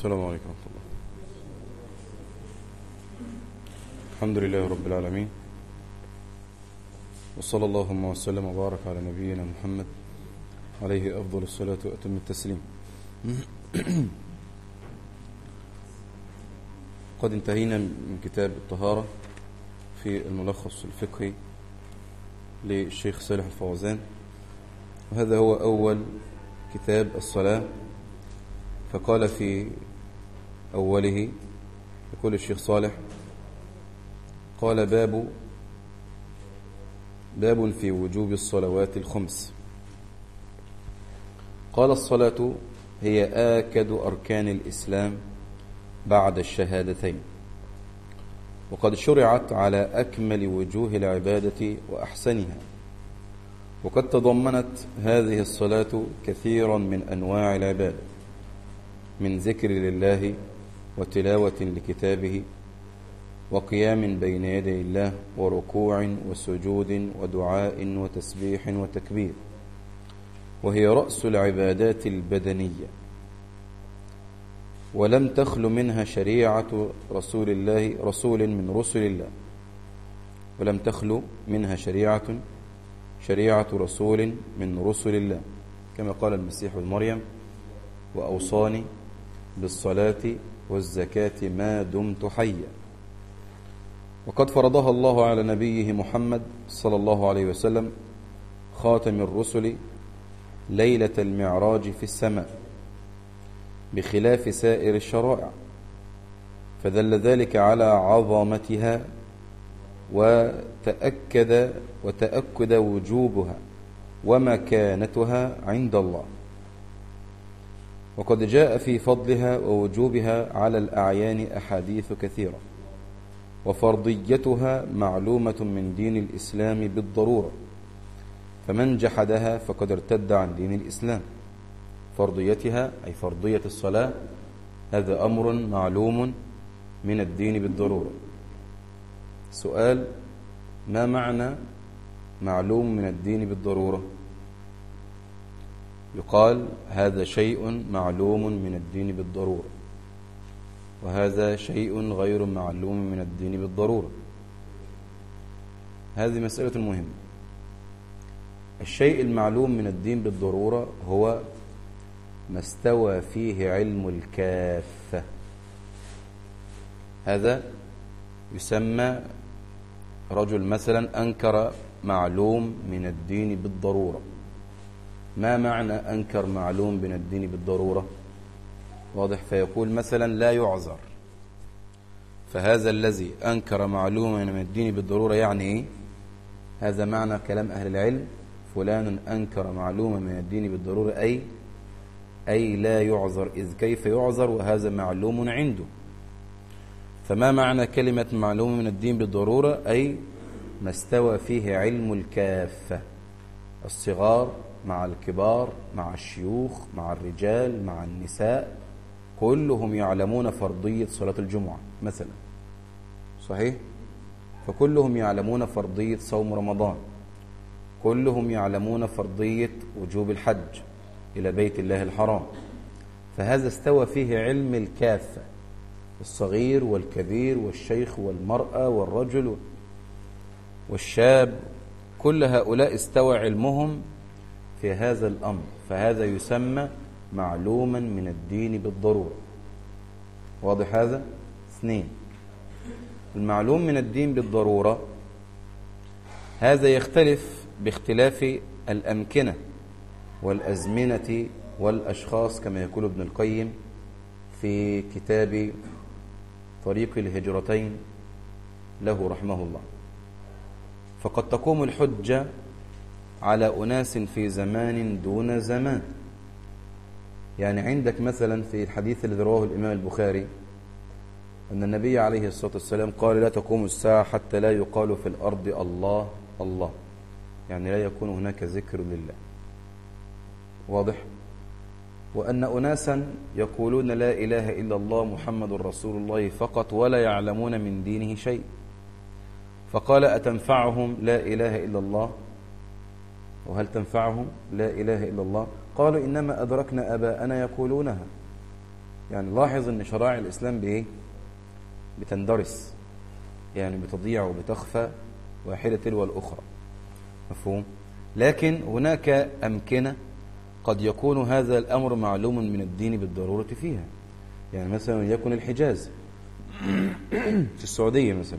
السلام عليكم ورحمة الله. الحمد لله رب العالمين، وصلى اللهم وسلم وبارك على نبينا محمد عليه أفضل الصلاة وأتم التسليم. قد انتهينا من كتاب الطهارة في الملخص الفقهي للشيخ صالح الفوزان، وهذا هو أول كتاب الصلاة. فقال في أوله يقول الشيخ صالح، قال باب في وجوب الصلوات الخمس. قال الصلاة هي آكد أركان الإسلام بعد الشهادتين، وقد شرعت على أكمل وجوه العبادة وأحسنها، وقد تضمنت هذه الصلاة كثيرا من أنواع العبادة، من ذكر لله وتلاوة لكتابه وقيام بين يدي الله وركوع وسجود ودعاء وتسبيح وتكبير، وهي رأس العبادات البدنية، ولم تخل منها شريعة رسول من رسل الله، ولم تخل منها شريعة رسول من رسل الله، كما قال المسيح لمريم: وأوصاني بالصلاة والزكاة ما دمت حيا. وقد فرضها الله على نبيه محمد صلى الله عليه وسلم خاتم الرسل ليلة المعراج في السماء، بخلاف سائر الشرائع، فدل ذلك على عظمتها وتأكد وجوبها ومكانتها عند الله. وقد جاء في فضلها ووجوبها على الأعيان أحاديث كثيرة، وفرضيتها معلومة من دين الإسلام بالضرورة، فمن جحدها فقد ارتد عن دين الإسلام. فرضيتها أي فرضية الصلاة، هذا أمر معلوم من الدين بالضرورة. سؤال: ما معنى معلوم من الدين بالضرورة؟ يقال هذا شيء معلوم من الدين بالضرورة، وهذا شيء غير معلوم من الدين بالضرورة. هذه مسألة مهمة. الشيء المعلوم من الدين بالضرورة هو ما استوى فيه علم الكافة، هذا يسمى رجل مثلا أنكر معلوم من الدين بالضرورة. ما معنى أنكر معلوم من الدين بالضرورة؟ واضح؟ فيقول مثلا لا يعذر، فهذا الذي أنكر معلوما من الدين بالضرورة يعني إيه؟ هذا معنى كلام أهل العلم: فلان أنكر معلوما من الدين بالضرورة أي لا يعذر، إذ كيف يعذر وهذا معلوم عنده. فما معنى كلمة معلوم من الدين بالضرورة؟ أي ما استوى فيه علم الكافة، الصغار مع الكبار مع الشيوخ مع الرجال مع النساء، كلهم يعلمون فرضية صلاة الجمعة مثلا، صحيح؟ فكلهم يعلمون فرضية صوم رمضان، كلهم يعلمون فرضية وجوب الحج إلى بيت الله الحرام. فهذا استوى فيه علم الكافة، الصغير والكبير والشيخ والمرأة والرجل والشاب، كل هؤلاء استوى علمهم في هذا الأمر، فهذا يسمى معلوما من الدين بالضرورة. واضح هذا؟ 2. المعلوم من الدين بالضرورة هذا يختلف باختلاف الأمكنة والأزمنة والأشخاص، كما يقول ابن القيم في كتاب طريق الهجرتين له رحمه الله. فقد تقوم الحجة على أناس في زمان دون زمان. يعني عندك مثلا في الحديث الذي رواه الإمام البخاري أن النبي عليه الصلاة والسلام قال: لا تقوم الساعة حتى لا يقال في الأرض الله الله، يعني لا يكون هناك ذكر لله. واضح؟ وأن أناسا يقولون لا إله إلا الله محمد رسول الله فقط، ولا يعلمون من دينه شيء. فقال: أتنفعهم لا إله إلا الله؟ وهل تنفعهم لا إله إلا الله؟ قالوا: إنما أدركنا أباءنا يقولونها. يعني لاحظ أن شرائع الإسلام بإيه؟ بتندرس، يعني بتضيع وبتخفى واحدة تلو الأخرى، مفهوم؟ لكن هناك أمكنة قد يكون هذا الأمر معلوم من الدين بالضرورة فيها، يعني مثلا يكون الحجاز في السعودية مثلا،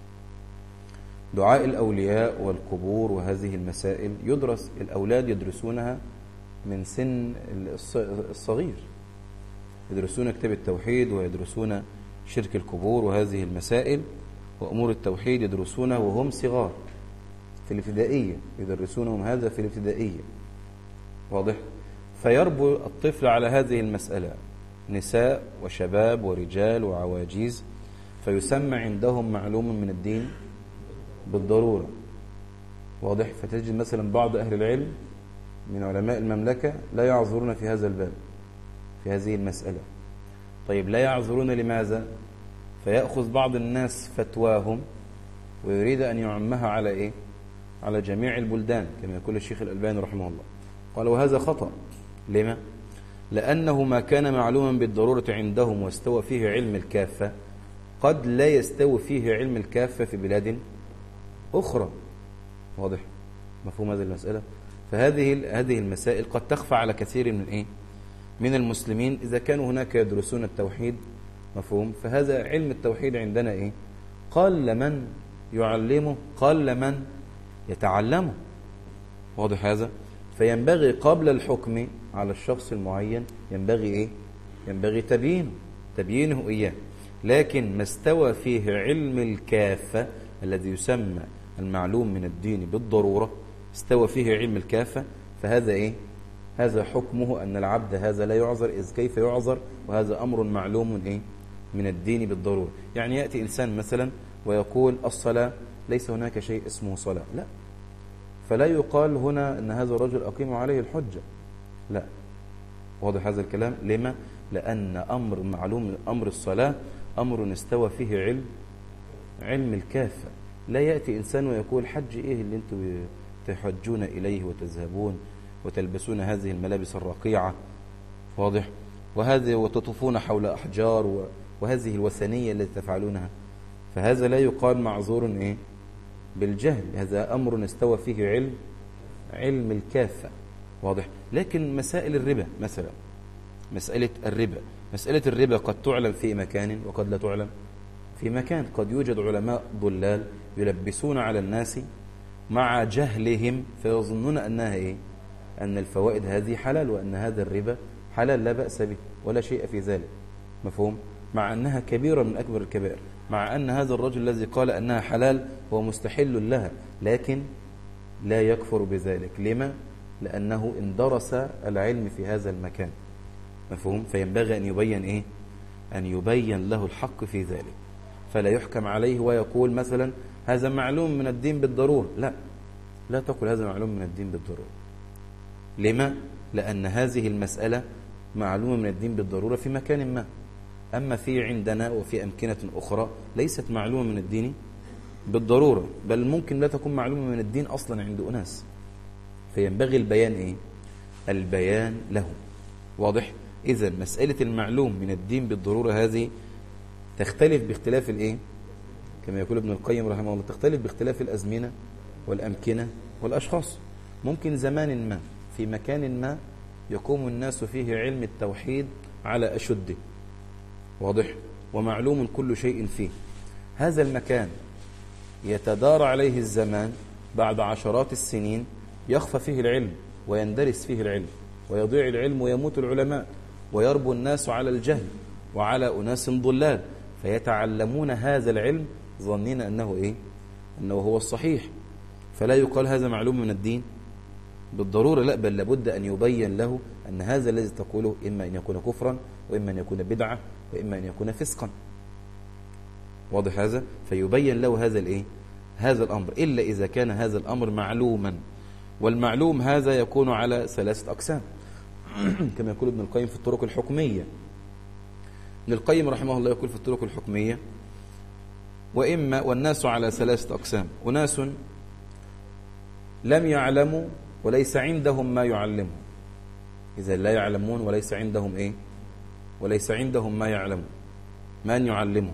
دعاء الأولياء والقبور وهذه المسائل يدرس، الأولاد يدرسونها من سن الصغير، يدرسون كتاب التوحيد ويدرسون شرك القبور وهذه المسائل وأمور التوحيد يدرسونها وهم صغار في الابتدائية، يدرسونهم هذا في الابتدائية، واضح؟ فيربو الطفل على هذه المسألة، نساء وشباب ورجال وعواجيز، فيسمى عندهم معلوم من الدين بالضرورة، واضح؟ فتجد مثلا بعض أهل العلم من علماء المملكة لا يعذرون في هذا الباب، في هذه المسألة. طيب لا يعذرون لماذا؟ فيأخذ بعض الناس فتواهم ويريد أن يعمها على إيه؟ على جميع البلدان، كما يقول الشيخ الألباني رحمه الله، قال وهذا خطأ. لما؟ لأنه ما كان معلوما بالضرورة عندهم واستوى فيه علم الكافة قد لا يستوي فيه علم الكافة في بلاد أخرى، واضح؟ مفهوم هذه المسألة؟ فهذه المسائل قد تخفى على كثير من المسلمين إذا كانوا هناك يدرسون التوحيد، مفهوم؟ فهذا علم التوحيد عندنا قل من يعلمه، قل من يتعلمه، واضح هذا؟ فينبغي قبل الحكم على الشخص المعين ينبغي تبيينه إياه. لكن ما استوى فيه علم الكافة الذي يسمى المعلوم من الدين بالضرورة، استوى فيه علم الكافة، فهذا هذا حكمه أن العبد هذا لا يعذر، إذ كيف يعذر وهذا أمر معلوم من الدين بالضرورة. يعني يأتي إنسان مثلا ويقول الصلاة ليس هناك شيء اسمه صلاة، لا، فلا يقال هنا أن هذا الرجل أقيم عليه الحجة، لا، واضح هذا الكلام؟ لما؟ لأن أمر معلوم، أمر الصلاة أمر استوى فيه علم الكافة. لا يأتي إنسان ويقول حج اللي أنتم تحجون إليه وتذهبون وتلبسون هذه الملابس الرقيعة، واضح؟ وتطوفون حول أحجار وهذه الوثنية التي تفعلونها، فهذا لا يقال معذور بالجهل، هذا أمر استوى فيه علم الكافة، واضح؟ لكن مسائل الربا مثلا، مسألة الربا قد تعلم في مكان وقد لا تعلم في مكان، قد يوجد علماء ضلال يلبسون على الناس مع جهلهم فيظنون أنها أن الفوائد هذه حلال وأن هذا الربا حلال لا بأس به ولا شيء في ذلك، مفهوم؟ مع أنها كبيرة من أكبر الكبائر، مع أن هذا الرجل الذي قال أنها حلال هو مستحل لها، لكن لا يكفر بذلك. لما؟ لأنه اندرس العلم في هذا المكان، مفهوم؟ فينبغي أن يبين له الحق في ذلك، فلا يحكم عليه ويقول مثلا هذا معلوم من الدين بالضرورة، لا تقل هذا معلوم من الدين بالضرورة. لما؟ لأن هذه المسألة معلومة من الدين بالضرورة في مكان ما، أما في عندنا وفي أمكنة أخرى ليست معلومة من الدين بالضرورة، بل ممكن لا تكون معلومة من الدين أصلا عند أناس، فينبغي البيان البيان له، واضح؟ إذن مسألة المعلوم من الدين بالضرورة هذه تختلف باختلاف كما يقول ابن القيم رحمه الله، تختلف باختلاف الأزمنة والأمكنة والأشخاص. ممكن زمان ما في مكان ما يقوم الناس فيه علم التوحيد على أشده، واضح؟ ومعلوم كل شيء فيه، هذا المكان يتدار عليه الزمان، بعد عشرات السنين يخفى فيه العلم ويندرس فيه العلم ويضيع العلم ويموت العلماء ويربو الناس على الجهل وعلى أناس ضلال، فيتعلمون هذا العلم ظنين أنه هو الصحيح، فلا يقال هذا معلوم من الدين بالضرورة، لا، بل لابد أن يبين له أن هذا الذي تقوله إما أن يكون كفرا وإما أن يكون بدعة وإما أن يكون فسقا، واضح هذا؟ فيبين له هذا الأمر، إلا إذا كان هذا الأمر معلوما، والمعلوم هذا يكون على 3 أقسام كما يقول ابن القيم في الطرق الحكمية. ابن القيم رحمه الله يقول في الطرق الحكمية والناس على 3 أقسام: أناس لم يعلموا وليس عندهم ما يعلمهم، إذا لا يعلمون وليس عندهم وليس عندهم ما يعلمون، من يعلمهم،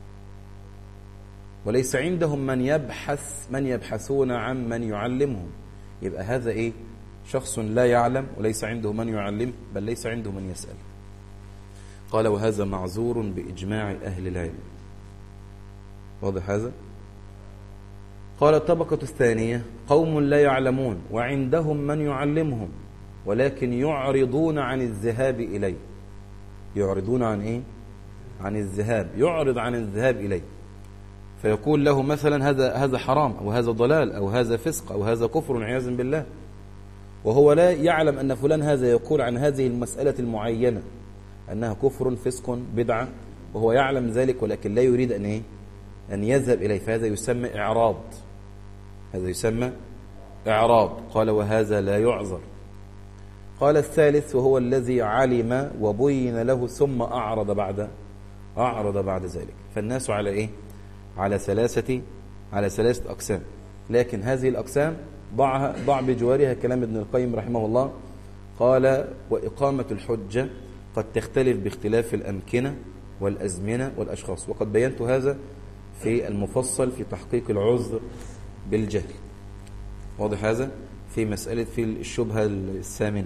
وليس عندهم من يبحثون عن من يعلمهم. يبقى هذا إيه؟ شخص لا يعلم وليس عنده من يعلم، بل ليس عنده من يسأل. قال وهذا معذور بإجماع أهل العلم. واضح هذا؟ قال الطبقة الثانية قوم لا يعلمون وعندهم من يعلمهم ولكن يعرضون عن الذهاب إليه. يعرضون عن إيه؟ عن الذهاب، يعرض عن الذهاب إليه، فيقول له مثلا هذا حرام أو هذا ضلال أو هذا فسق أو هذا كفر عياذا بالله، وهو لا يعلم أن فلان هذا يقول عن هذه المسألة المعينة أنها كفر فسق بدعة، وهو يعلم ذلك ولكن لا يريد أن إيه؟ أن يذهب إليه، فهذا يسمى إعراض. هذا يسمى إعراض. قال وهذا لا يعذر. قال الثالث وهو الذي علم وبين له ثم أعرض بعد ذلك. فالناس على إيه؟ على ثلاثة أقسام، لكن هذه الأقسام ضع بجوارها كلام ابن القيم رحمه الله. قال وإقامة الحجة قد تختلف باختلاف الأمكنة والأزمنة والأشخاص، وقد بينت هذا في المفصل في تحقيق العذر بالجهل. واضح هذا؟ في مسألة في الشبهة الثامنة،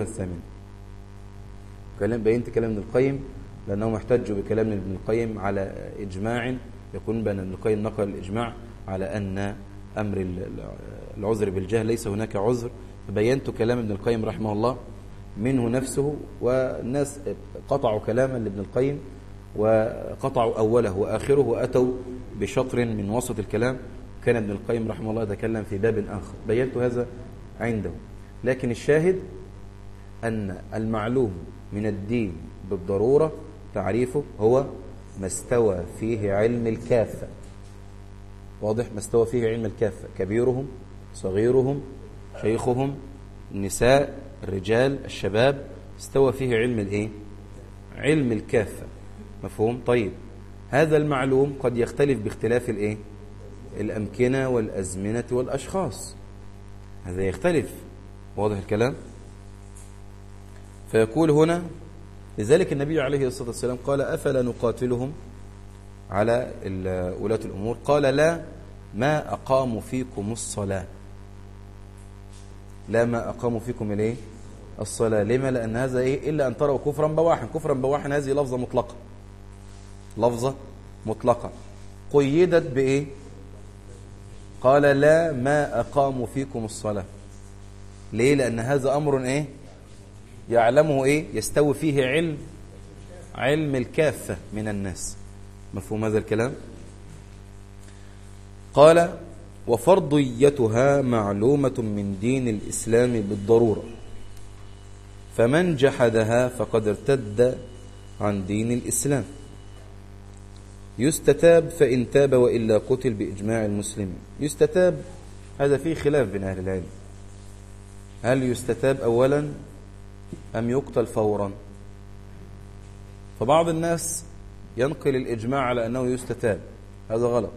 بينت كلام ابن القيم لأنهم احتجوا بكلام ابن القيم على إجماع، يكون بأن ابن القيم نقل الإجماع على أن أمر العذر بالجهل ليس هناك عذر. فبينت كلام ابن القيم رحمه الله منه نفسه، والناس قطعوا كلاما لابن القيم وقطعوا أوله وآخره وأتوا بشطر من وسط الكلام. كان ابن القيم رحمه الله يتكلم في باب آخر، بينت هذا عنده. لكن الشاهد أن المعلوم من الدين بالضرورة تعريفه هو ما استوى فيه علم الكافة. واضح؟ ما استوى فيه علم الكافة، كبيرهم صغيرهم شيخهم النساء الرجال الشباب، استوى فيه علم الايه؟ علم الكافة. مفهوم؟ طيب هذا المعلوم قد يختلف باختلاف الايه؟ الأمكنة والأزمنة والأشخاص، هذا يختلف. واضح الكلام؟ فيقول هنا لذلك النبي عليه الصلاة والسلام قال أفلا نقاتلهم على ولاة الأمور؟ قال لا ما أقاموا فيكم الصلاة. لا ما أقاموا فيكم الايه؟ الصلاة. لما؟ لأن هذا إيه؟ إلا أن تروا كفرا بواحا. كفرا بواحا هذه لفظة مطلقة، لفظة مطلقة قيدت بإيه؟ قال لا ما أقاموا فيكم الصلاة. ليه؟ لأن هذا أمر إيه؟ يعلمه إيه؟ يستوي فيه علم الكافة من الناس. مفهوم هذا الكلام؟ قال وفرضيتها معلومة من دين الإسلام بالضرورة، فمن جحدها فقد ارتد عن دين الإسلام. يستتاب فإن تاب وإلا قتل بإجماع المسلمين. يستتاب هذا فيه خلاف بين أهل العلم، هل يستتاب أولا أم يقتل فورا؟ فبعض الناس ينقل الإجماع على أنه يستتاب، هذا غلط،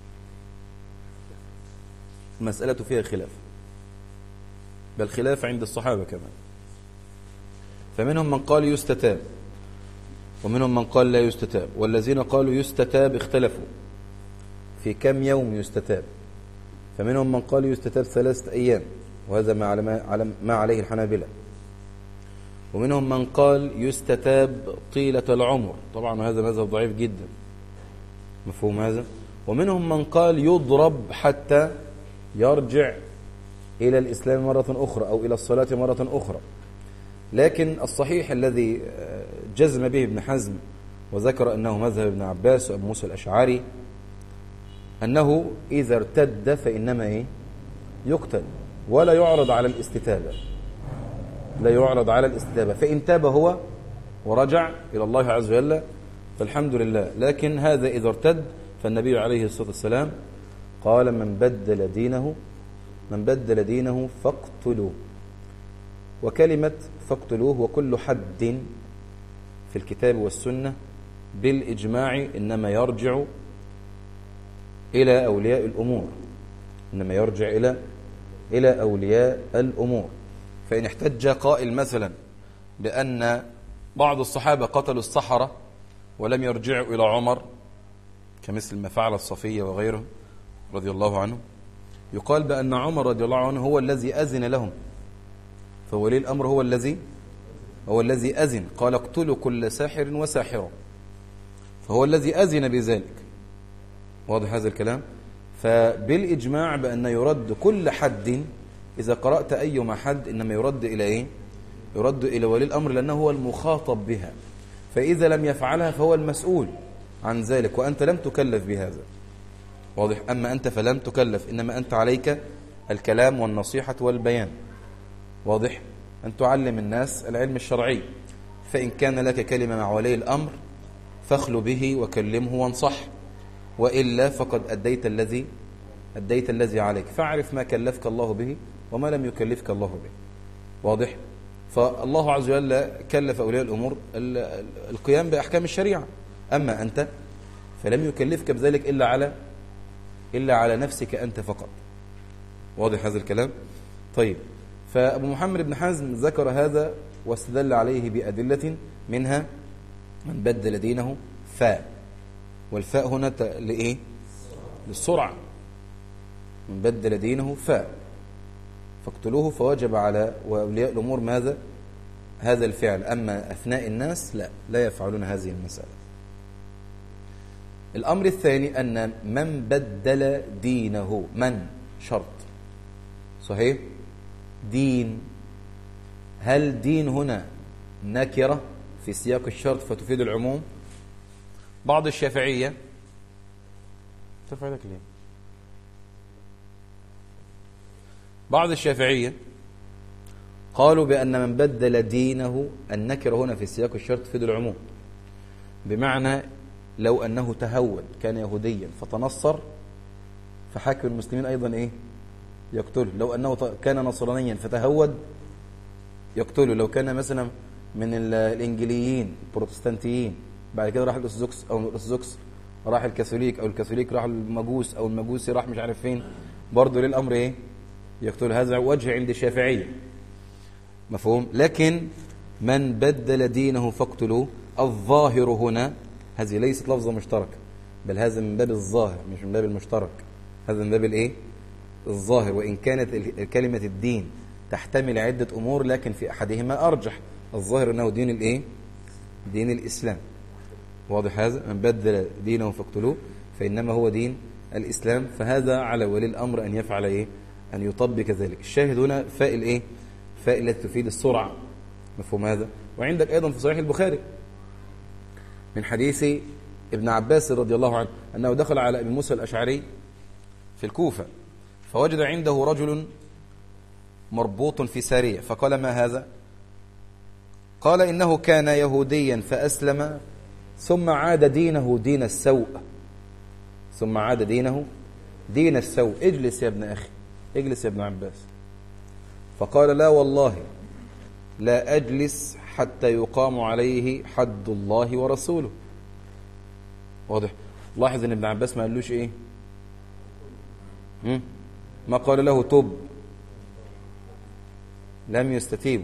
المسألة فيها خلاف، بل خلاف عند الصحابة كمان. فمنهم من قال يستتاب ومنهم من قال لا يستتاب، والذين قالوا يستتاب اختلفوا في كم يوم يستتاب. فمنهم من قال يستتاب 3 أيام، وهذا ما عليه الحنابلة. ومنهم من قال يستتاب طيلة العمر، طبعا هذا مذهب ضعيف جدا. مفهوم هذا؟ ومنهم من قال يضرب حتى يرجع إلى الإسلام مرة أخرى أو إلى الصلاة مرة أخرى. لكن الصحيح الذي جزم به ابن حزم وذكر أنه مذهب ابن عباس وأبو موسى الأشعري أنه إذا ارتد فإنما إيه؟ يقتل، ولا يعرض على الاستتابة، لا يعرض على الاستتابة. فإن تاب هو ورجع إلى الله عز وجل فالحمد لله. لكن هذا إذا ارتد فالنبي عليه الصلاة والسلام قال من بدل دينه فاقتلوه. وكلمة فاقتلوه وكل حد في الكتاب والسنة بالإجماع إنما يرجع إلى أولياء الأمور، إنما يرجع إلى أولياء الأمور. فإن احتج قائل مثلا بأن بعض الصحابة قتلوا السحرة ولم يرجعوا إلى عمر، كمثل ما فعل الصفية وغيره رضي الله عنه. يقال بأن عمر رضي الله عنه هو الذي أذن لهم، فولي الأمر هو الذي أذن، قال اقتلوا كل ساحر وساحرة، فهو الذي أذن بذلك. واضح هذا الكلام؟ فبالإجماع بأن يرد كل حد، إذا قرأت أيما حد إنما يرد إلى إيه؟ يرد إلى ولي الأمر، لأنه هو المخاطب بها، فإذا لم يفعلها فهو المسؤول عن ذلك، وأنت لم تكلف بهذا. واضح؟ أما أنت فلم تكلف، إنما أنت عليك الكلام والنصيحة والبيان. واضح؟ أن تعلم الناس العلم الشرعي، فإن كان لك كلمة مع ولي الأمر فاخلو به وكلمه وانصح، وإلا فقد أديت الذي عليك، فاعرف ما كلفك الله به وما لم يكلفك الله به. واضح؟ فالله عز وجل كلف أولياء الأمور القيام بأحكام الشريعة، أما أنت فلم يكلفك بذلك إلا على نفسك أنت فقط. واضح هذا الكلام؟ طيب، فأبو محمد بن حزم ذكر هذا واستدل عليه بأدلة، منها من بدل دينه فاء، والفاء هنا لإيه؟ للسرعة. من بدل دينه فاء فاقتلوه، فوجب على أولياء الأمور ماذا؟ هذا الفعل. أما أثناء الناس لا يفعلون هذه المسألة. الأمر الثاني أن من بدل دينه، من شرط صحيح؟ دين، هل دين هنا نكرة في سياق الشرط فتفيد العموم؟ بعض الشافعية تفعلك ليه؟ بعض الشافعية قالوا بأن من بدل دينه، النكرة هنا في سياق الشرط تفيد العموم، بمعنى لو أنه تهود كان يهوديا فتنصر فحاكم المسلمين أيضا إيه؟ يقتله. لو أنه كان نصرانيا فتهود يقتله. لو كان مثلا من الإنجليين البروتستانتيين بعد كده راح الأرثوذكس، أو الأرثوذكس راح الكاثوليك، أو الكاثوليك راح المجوس، أو المجوسي راح مش عارف فين، برضه للأمر إيه؟ يقتل. هذا وجه عند الشافعية، مفهوم؟ لكن من بدل دينه فاقتلوه، الظاهر هنا هذه ليست لفظة مشتركة، بل هذا من باب الظاهر مش من باب المشترك، هذا من باب الإيه؟ الظاهر. وإن كانت كلمة الدين تحتمل عدة أمور، لكن في أحدهما أرجح، الظاهر أنه دين الإيه؟ دين الإسلام. واضح هذا؟ من بدل دينه فاقتلوه فإنما هو دين الإسلام، فهذا على ولي الأمر أن يفعل إيه؟ أن يطبق ذلك. الشاهد هنا فاء الإيه؟ فاء التي تفيد السرعة، مفهوم هذا؟ وعندك أيضا في صحيح البخاري من حديث ابن عباس رضي الله عنه أنه دخل على أبي موسى الأشعري في الكوفة فوجد عنده رجل مربوط في سارية، فقال ما هذا؟ قال إنه كان يهوديا فأسلم ثم عاد دينه دين السوء، ثم عاد دينه دين السوء. اجلس يا ابن أخي، اجلس يا ابن عباس. فقال لا والله لا أجلس حتى يقام عليه حد الله ورسوله. واضح؟ لاحظ ان ابن عباس ما قالوش ايه؟ ما قال له تب، لم يستتيب.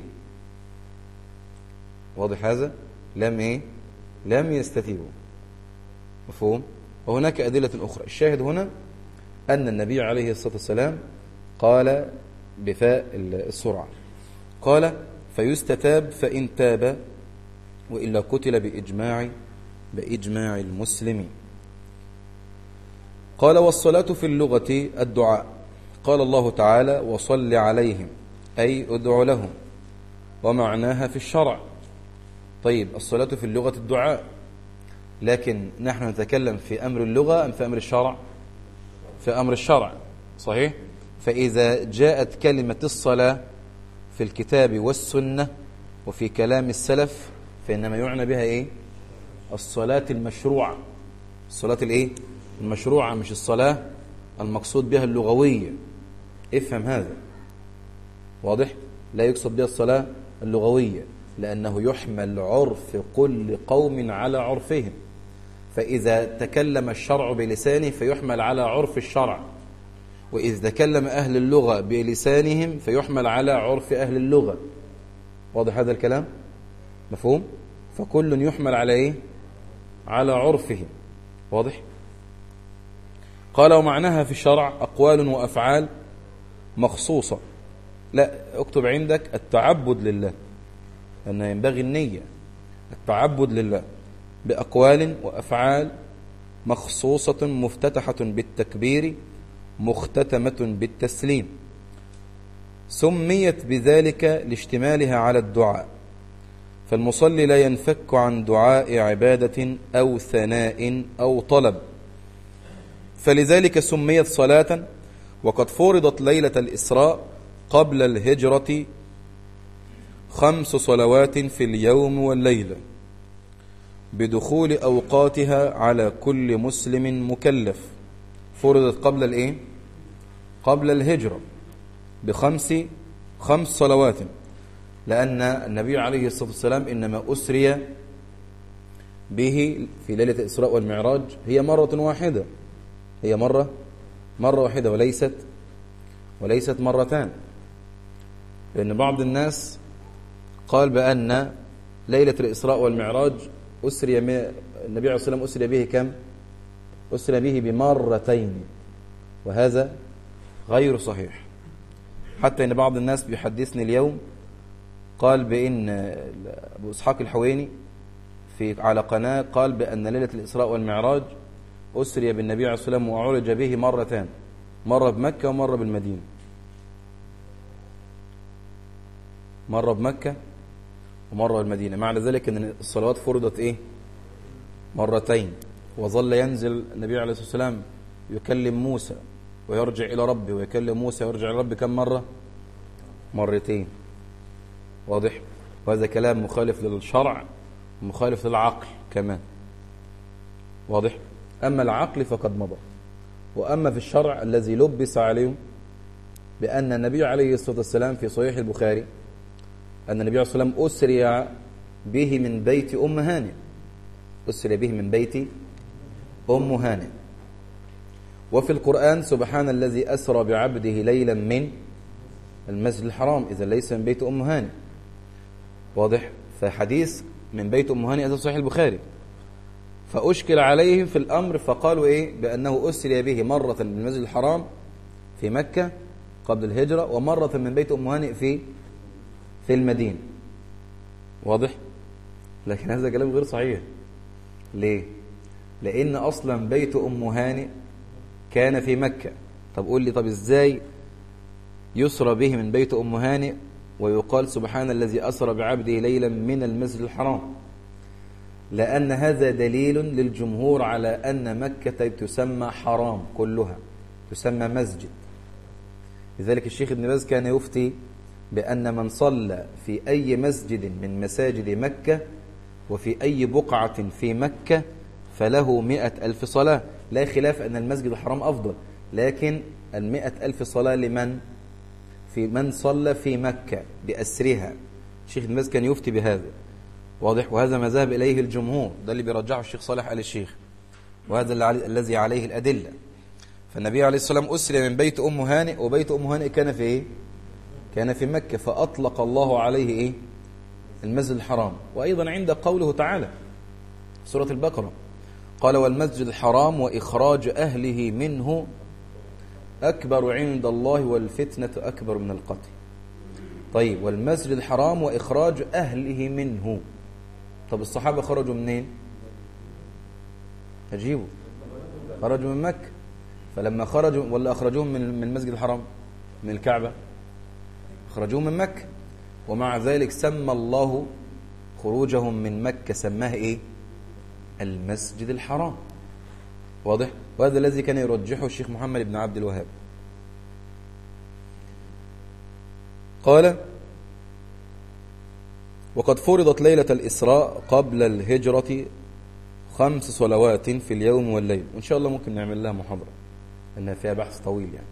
واضح هذا؟ لم يستتيبوا، مفهوم؟ وهناك أدلة أخرى. الشاهد هنا أن النبي عليه الصلاة والسلام قال بفاء السرعة، قال فيستتاب فإن تاب وإلا قتل بإجماع المسلمين. قال والصلاة في اللغة الدعاء، قال الله تعالى وصل عليهم أي ادع لهم، ومعناها في الشرع. طيب الصلاة في اللغة الدعاء، لكن نحن نتكلم في أمر اللغة أم في أمر الشرع؟ في أمر الشرع، صحيح؟ فإذا جاءت كلمة الصلاة في الكتاب والسنة وفي كلام السلف فإنما يعنى بها إيه؟ الصلاة المشروعة. الصلاة الإيه؟ المشروعة، مش الصلاة المقصود بها اللغوية. افهم هذا، واضح؟ لا يقصد بها الصلاة اللغوية، لأنه يحمل عرف كل قوم على عرفهم، فإذا تكلم الشرع بلسانه فيحمل على عرف الشرع، وإذا تكلم أهل اللغة بلسانهم فيحمل على عرف أهل اللغة. واضح هذا الكلام؟ مفهوم؟ فكل يحمل على إيه؟ على عرفه. واضح؟ قال ومعناها في الشرع أقوال وأفعال مخصوصة. لا، اكتب عندك التعبد لله، لأن ينبغي النية. التعبد لله بأقوال وأفعال مخصوصة مفتتحة بالتكبير مختتمة بالتسليم، سميت بذلك لاشتمالها على الدعاء، فالمصلي لا ينفك عن دعاء عبادة أو ثناء أو طلب، فلذلك سميت صلاة. وقد فرضت ليلة الإسراء قبل الهجرة 5 صلوات في اليوم والليلة بدخول أوقاتها على كل مسلم مكلف. فرضت قبل الإيه؟ قبل الهجرة خمس صلوات، لأن النبي عليه الصلاة والسلام إنما أسري به في ليلة الإسراء والمعراج هي مرة واحدة، هي مرة واحدة وليست مرتان، لأن بعض الناس قال بأن ليلة الإسراء والمعراج أسري النبي عليه الصلاة والسلام أسري به كم؟ أسري به بمرتين، وهذا غير صحيح. حتى إن بعض الناس بيحدثني اليوم قال بأن أبو إسحاق الحويني على قناة قال بأن ليلة الإسراء والمعراج أسري بالنبي عليه الصلاة والسلام وعرج به مرتان، مرة بمكة ومرة بالمدينة، مرة بمكة ومرة بالمدينة. معنى ذلك أن الصلوات فرضت إيه؟ مرتين. وظل ينزل النبي عليه الصلاة والسلام يكلم موسى ويرجع إلى ربه، ويكلم موسى ويرجع إلى ربه كم مرة؟ مرتين. واضح؟ وهذا كلام مخالف للشرع ومخالف للعقل كمان. واضح؟ أما العقل فقد مضى، وأما في الشرع الذي لبس عليهم بأن النبي عليه الصلاة والسلام في صحيح البخاري أن النبي عليه الصلاة والسلام أسري به من بيت أم هانئ، أسري به من بيت أم هانئ. وفي القرآن سبحان الذي أسرى بعبده ليلا من المسجد الحرام، إذا ليس من بيت أم هانئ. واضح؟ فحديث من بيت أم هانئ هذا صحيح البخاري، فأشكل عليهم في الأمر فقالوا إيه؟ بأنه أسري به مرة من المسجد الحرام في مكة قبل الهجرة، ومرة من بيت أم هانئ في المدينة. واضح؟ لكن هذا كلام غير صحيح. ليه؟ لأن أصلا بيت أم هانئ كان في مكة. طب قول لي، طب إزاي يسرى به من بيت أم هانئ ويقال سبحان الذي أسرى بعبده ليلا من المسجد الحرام؟ لأن هذا دليل للجمهور على أن مكة تسمى حرام كلها، تسمى مسجد. لذلك الشيخ ابن باز كان يفتي بأن من صلى في أي مسجد من مساجد مكة وفي أي بقعة في مكة فله 100,000 صلاة. لا خلاف أن المسجد الحرام أفضل، لكن 100,000 صلاة لمن؟ في من صلى في مكة بأسرها. الشيخ ابن باز كان يفتي بهذا. واضح؟ وهذا ما ذهب إليه الجمهور، ده اللي بيرجعه الشيخ صالح آل الشيخ، وهذا الذي عليه الأدلة. فالنبي عليه الصلاة والسلام أسري من بيت أم هانئ، وبيت أم هانئ كان في إيه؟ كان في مكة، فأطلق الله عليه إيه؟ المسجد الحرام. وأيضا عند قوله تعالى سورة البقرة قال والمسجد الحرام وإخراج أهله منه أكبر عند الله والفتنة أكبر من القتل. طيب، والمسجد الحرام وإخراج أهله منه، طب الصحابة خرجوا منين؟ أجيبوا، خرجوا من مكة. فلما خرجوا، ولا أخرجوهم من المسجد الحرام؟ من الكعبة؟ أخرجوهم من مكة. ومع ذلك سمى الله خروجهم من مكة سماه إيه؟ المسجد الحرام. واضح؟ وهذا الذي كان يرجحه الشيخ محمد بن عبد الوهاب. قال وقد فرضت ليلة الإسراء قبل الهجرة 5 صلوات في اليوم والليل، وإن شاء الله ممكن نعمل لها محاضرة لأنها فيها بحث طويل يعني.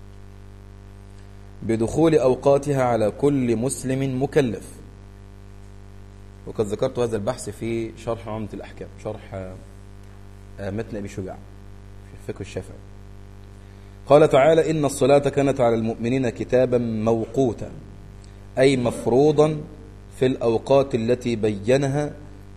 بدخول أوقاتها على كل مسلم مكلف، وقد ذكرت هذا البحث في شرح عمدة الأحكام، شرح متن أبي شجاع في الفقه الشافعي. قال تعالى إن الصلاة كانت على المؤمنين كتابا موقوتا، أي مفروضا في الأوقات التي بينها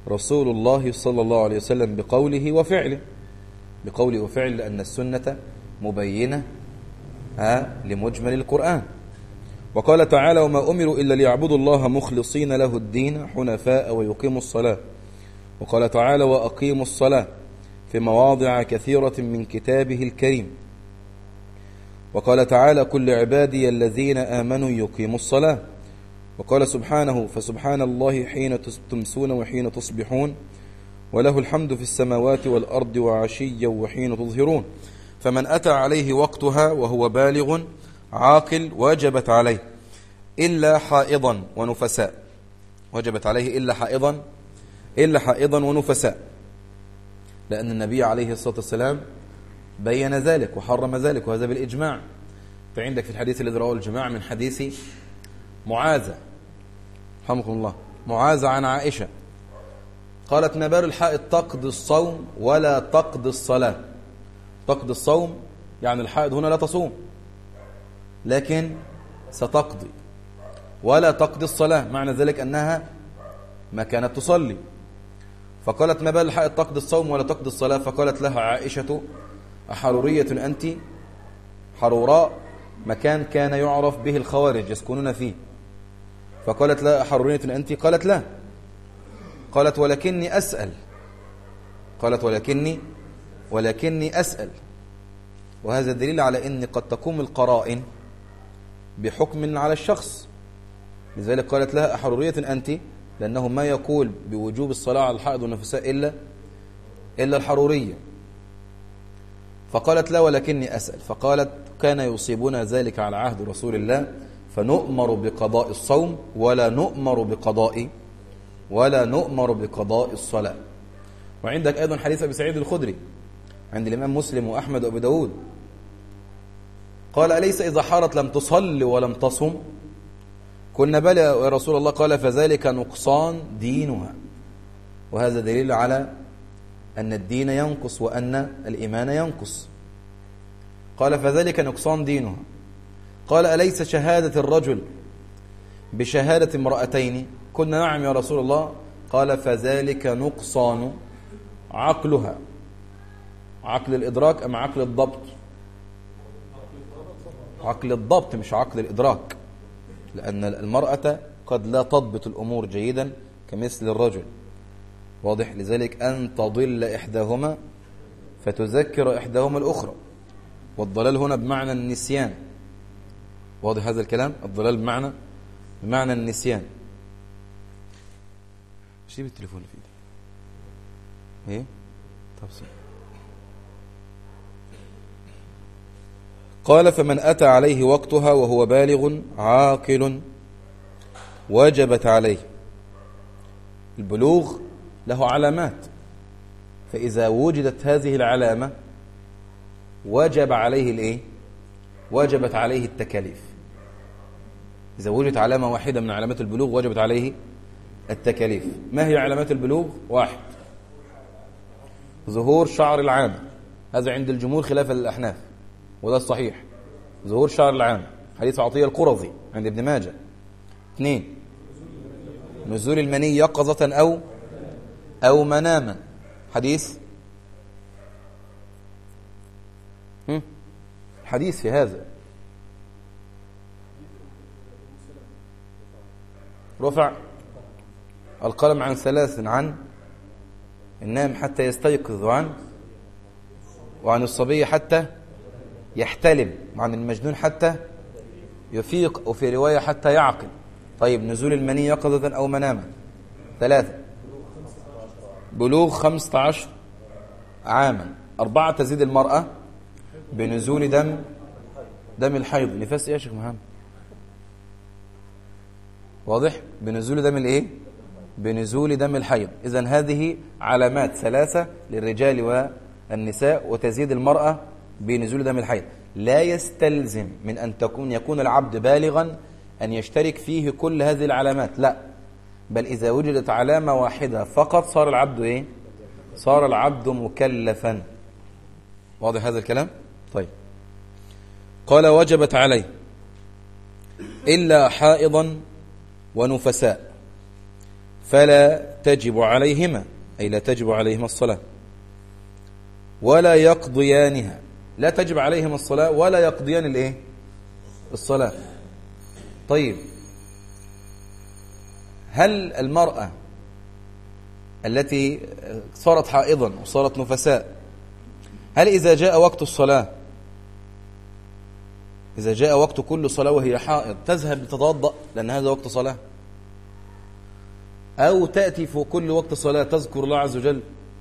رسول الله صلى الله عليه وسلم بقوله وفعله، بقوله وفعل، لأن السنة مبينة لمجمل القرآن. وقال تعالى وما أمروا إلا ليعبدوا الله مخلصين له الدين حنفاء ويقيموا الصلاة. وقال تعالى وأقيموا الصلاة في مواضع كثيرة من كتابه الكريم. وقال تعالى كل عبادي الذين آمنوا يقيموا الصلاة. وقال سبحانه فسبحان الله حين تمسون وحين تصبحون وله الحمد في السماوات والأرض وعشيا وحين تظهرون. فمن أتى عليه وقتها وهو بالغ عاقل وجبت عليه إلا حائضا ونفساء، وجبت عليه إلا حائضا ونفساء، لأن النبي عليه الصلاة والسلام بين ذلك وحرم ذلك، وهذا بالإجماع. فعندك في الحديث الذي رواه الجماعة من حديث معاذة رحمكم الله، معاذة عن عائشة قالت ما بال الحائض تقضي الصوم ولا تقضي الصلاة. تقضي الصوم يعني الحائض هنا لا تصوم لكن ستقضي، ولا تقضي الصلاة معنى ذلك أنها ما كانت تصلي. فقالت ما بال الحائض تقضي الصوم ولا تقضي الصلاة، فقالت لها عائشة أحرورية أنت؟ حروراء مكان كان يعرف به الخوارج يسكنون فيه. فقالت لا أحرورية أنت؟ قالت لا. قالت ولكني أسأل. قالت ولكني أسأل. وهذا دليل على أن قد تقوم القرائن بحكم على الشخص. لذلك قالت لها أحرورية أنت، لأنه ما يقول بوجوب الصلاة على الحائض والنفساء إلا الحرورية. فقالت لا ولكني أسأل. فقالت كان يصيبنا ذلك على عهد رسول الله فنؤمر بقضاء الصوم ولا نؤمر بقضاء الصلاة. وعندك أيضا حديث أبي سعيد الخدري عند الإمام مسلم وأحمد وأبي داود قال أليس إذا حارت لم تصل ولم تصم؟ قلنا بلى يا رسول الله. قال فذلك نقصان دينها. وهذا دليل على أن الدين ينقص وأن الإيمان ينقص. قال فذلك نقصان دينها. قال أليس شهادة الرجل بشهادة امرأتين؟ قلنا نعم يا رسول الله. قال فذلك نقصان عقلها. عقل الإدراك أم عقل الضبط؟ عقل الضبط مش عقل الإدراك، لأن المرأة قد لا تضبط الأمور جيدا كمثل الرجل. واضح؟ لذلك أن تضل إحداهما فتذكر إحداهما الأخرى. والضلال هنا بمعنى النسيان. واضح هذا الكلام؟ الضلال بمعنى النسيان. شيب التليفون اللي في ايدي. ايه؟ طب قال فمن أتى عليه وقتها وهو بالغ عاقل وجبت عليه. البلوغ له علامات، فإذا وجدت هذه العلامة وجب عليه الإيه؟ وجبت عليه التكاليف. إذا وجدت علامة واحدة من علامات البلوغ وجبت عليه التكاليف. ما هي علامات البلوغ؟ 1 ظهور شعر العانة، هذا عند الجمهور خلافا للأحناف وده الصحيح. ظهور شعر العانة حديث عطية القرظي عند ابن ماجه. 2 نزول المني يقظة أو مناما حديث في هذا. رفع القلم عن 3 عن النام حتى يستيقظ وعن الصبي حتى يحتلم وعن المجنون حتى يفيق وفي رواية حتى يعقل. طيب نزول المني يقظة أو مناما. 3 بلوغ 15 عاما. 4 تزيد المرأة بنزول دم الحيض. نفاس ايه يا شيخ محمد؟ واضح؟ بنزول دم الايه؟ بنزول دم الحيض. إذن هذه علامات 3 للرجال والنساء، وتزيد المرأة بنزول دم الحيض. لا يستلزم من أن يكون العبد بالغا أن يشترك فيه كل هذه العلامات، لا، بل إذا وجدت علامة واحدة فقط صار العبد إيه؟ صار العبد مكلفا. واضح هذا الكلام؟ طيب قال وجبت عليه إلا حائضا ونفساء. فلا تجب عليهما، أي لا تجب عليهما الصلاة، ولا يقضيانها، لا تجب عليهما الصلاة ولا يقضيان الايه؟ الصلاة. طيب، هل المرأة التي صارت حائضا وصارت نفساء، هل إذا جاء وقت الصلاة، إذا جاء وقت كل صلاة وهي حائض تذهب لتتوضأ لأن هذا وقت صلاة، أو تأتي في كل وقت صلاة تذكر الله عز وجل؟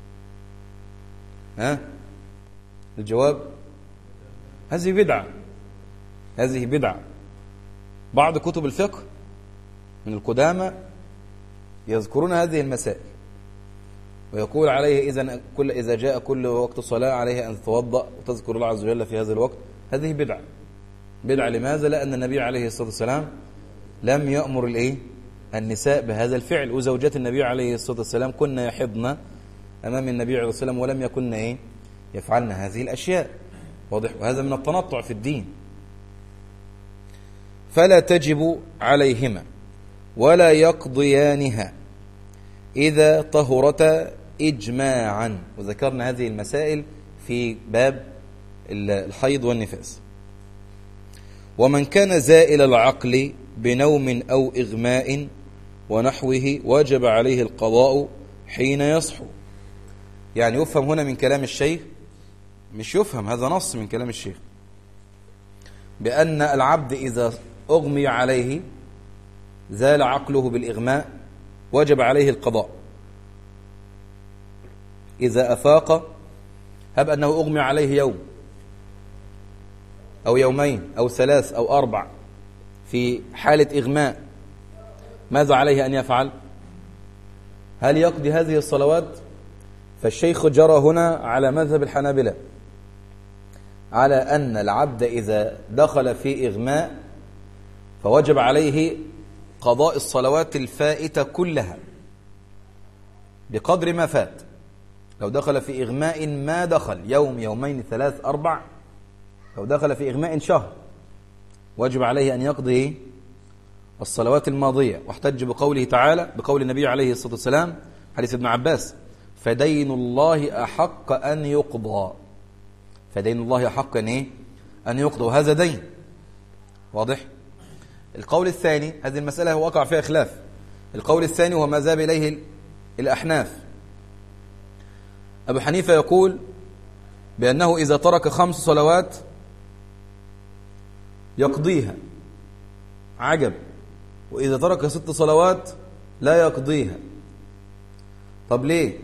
الجواب هذه بدعة، هذه بدعة. بعض كتب الفقه من القدامى يذكرون هذه المسائل ويقول عليه إذا جاء كل وقت صلاة عليه أن تتوضأ وتذكر الله عز وجل في هذا الوقت. هذه بدعة. بدعة لماذا؟ لأن النبي عليه الصلاة والسلام لم يأمر النساء بهذا الفعل، وزوجات النبي عليه الصلاة والسلام كنا يحضن أمام النبي عليه الصلاة والسلام ولم يكن يفعلن هذه الأشياء. واضح؟ وهذا من التنطع في الدين. فلا تجب عليهما ولا يقضيانها إذا طهرتا إجماعا، وذكرنا هذه المسائل في باب الحيض والنفاس. ومن كان زائل العقل بنوم أو إغماء ونحوه وجب عليه القضاء حين يصحو. يعني يفهم هنا من كلام الشيخ، مش يفهم، هذا نص من كلام الشيخ، بأن العبد إذا أغمي عليه زال عقله بالإغماء وجب عليه القضاء. إذا أفاق، هب أنه أغمي عليه يوم أو يومين أو 3 أو 4 في حالة إغماء، ماذا عليه أن يفعل؟ هل يقضي هذه الصلوات؟ فالشيخ جرى هنا على مذهب الحنابلة على أن العبد إذا دخل في إغماء فوجب عليه قضاء الصلوات الفائتة كلها بقدر ما فات. لو دخل في إغماء ما دخل يوم، يومين، 3، 4، لو دخل في إغماء شهر وجب عليه أن يقضي الصلوات الماضية. واحتج بقوله تعالى، بقول النبي عليه الصلاة والسلام حديث ابن عباس: فدين الله أحق أن يقضى. فدين الله أحق أن يقضى، وهذا دين. واضح؟ القول الثاني، هذه المسألة وقع فيها خلاف. القول الثاني هو ما ذهب إليه الأحناف. أبو حنيفة يقول بأنه إذا ترك 5 صلوات يقضيها، عجب، وإذا ترك 6 صلوات لا يقضيها. طب ليه؟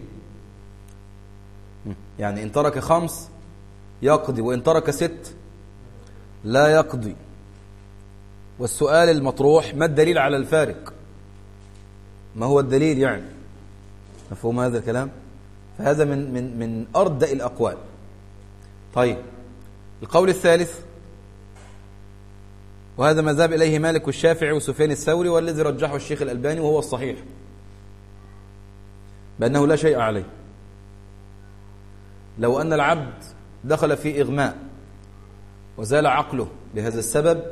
يعني إن ترك 5 يقضي، وإن ترك 6 لا يقضي. والسؤال المطروح: ما الدليل على الفارق؟ ما هو الدليل يعني؟ مفهوم هذا الكلام؟ فهذا من أردأ الأقوال. طيب، القول الثالث، وهذا ما ذهب إليه مالك والشافعي وسفيان الثوري، والذي رجحه الشيخ الألباني وهو الصحيح، بأنه لا شيء عليه. لو أن العبد دخل في إغماء وزال عقله بهذا السبب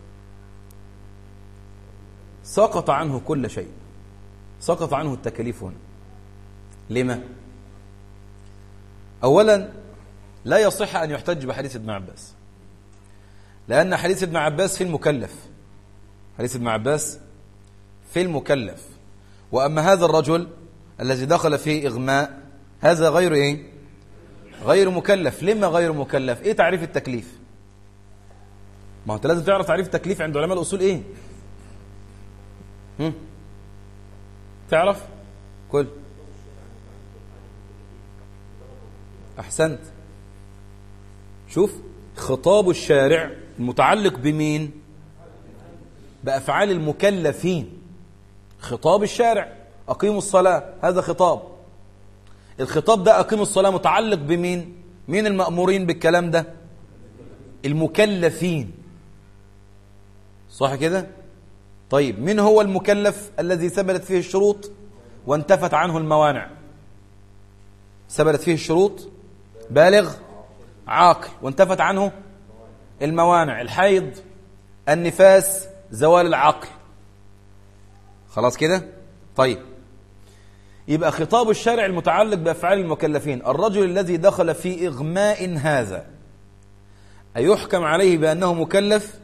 سقط عنه كل شيء، سقط عنه التكاليف هنا. لما؟ أولا، لا يصح أن يحتج بحديث ابن عباس، لأن حديث ابن عباس في المكلف، حديث ابن عباس في المكلف. وأما هذا الرجل الذي دخل في إغماء هذا غير غير مكلف. لما غير مكلف؟ إيه تعريف التكليف؟ ما أنت لازم تعرف تعريف التكليف عند علماء الأصول. تعرف؟ كل أحسنت. شوف، خطاب الشارع المتعلق بمين؟ بأفعال المكلفين. خطاب الشارع أقيموا الصلاة، هذا خطاب. الخطاب ده أقيموا الصلاة متعلق بمين؟ مين المأمورين بالكلام ده؟ المكلفين، صح كده؟ طيب، من هو المكلف الذي ثبتت فيه الشروط وانتفت عنه الموانع؟ ثبتت فيه الشروط: بالغ، عاقل، وانتفت عنه الموانع: الحيض، النفاس، زوال العقل. خلاص كده؟ طيب، يبقى خطاب الشرع المتعلق بأفعال المكلفين. الرجل الذي دخل في إغماء هذا أيحكم عليه بأنه مكلف؟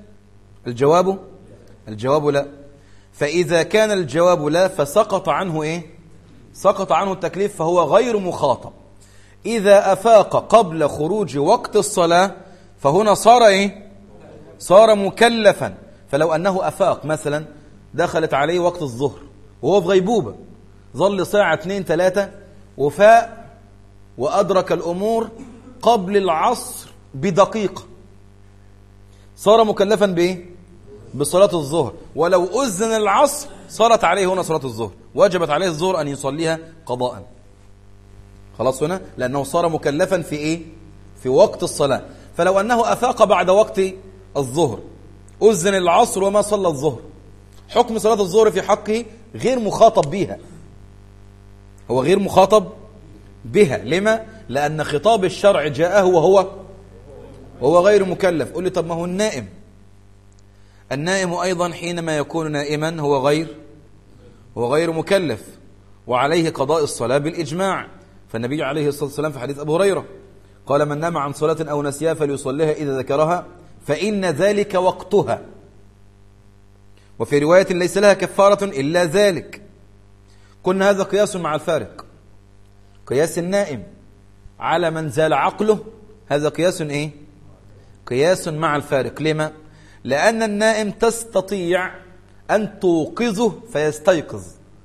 الجواب لا. فإذا كان الجواب لا فسقط عنه إيه؟ سقط عنه التكليف، فهو غير مخاطب. إذا أفاق قبل خروج وقت الصلاة فهنا صار إيه؟ صار مكلفا. فلو أنه أفاق مثلا دخلت عليه وقت الظهر وهو في غيبوبة، ظل ساعة 2-3 وفاء وأدرك الأمور قبل العصر بدقيقة، صار مكلفا بإيه؟ بصلاة الظهر. ولو أذن العصر صارت عليه هنا صلاة الظهر، وجبت عليه الظهر أن يصليها قضاء. خلاص هنا لأنه صار مكلفا في إيه؟ في وقت الصلاة. فلو أنه أفاق بعد وقت الظهر، أذن العصر وما صلى الظهر، حكم صلاة الظهر في حقه غير مخاطب بها، هو غير مخاطب بها. لما؟ لأن خطاب الشرع جاءه وهو غير مكلف. قل لي طب ما هو النائم أيضا حينما يكون نائما هو غير مكلف، وعليه قضاء الصلاة بالإجماع. فالنبي عليه الصلاة والسلام في حديث أبو هريرة قال: من نام عن صلاة أو نسيها فليصليها إذا ذكرها فإن ذلك وقتها. وفي رواية: ليس لها كفارة إلا ذلك. قلنا هذا قياس مع الفارق، قياس النائم على من زال عقله، هذا قياس إيه؟ قياس مع الفارق. لما؟ لأن النائم تستطيع أن توقظه فيستيقظ،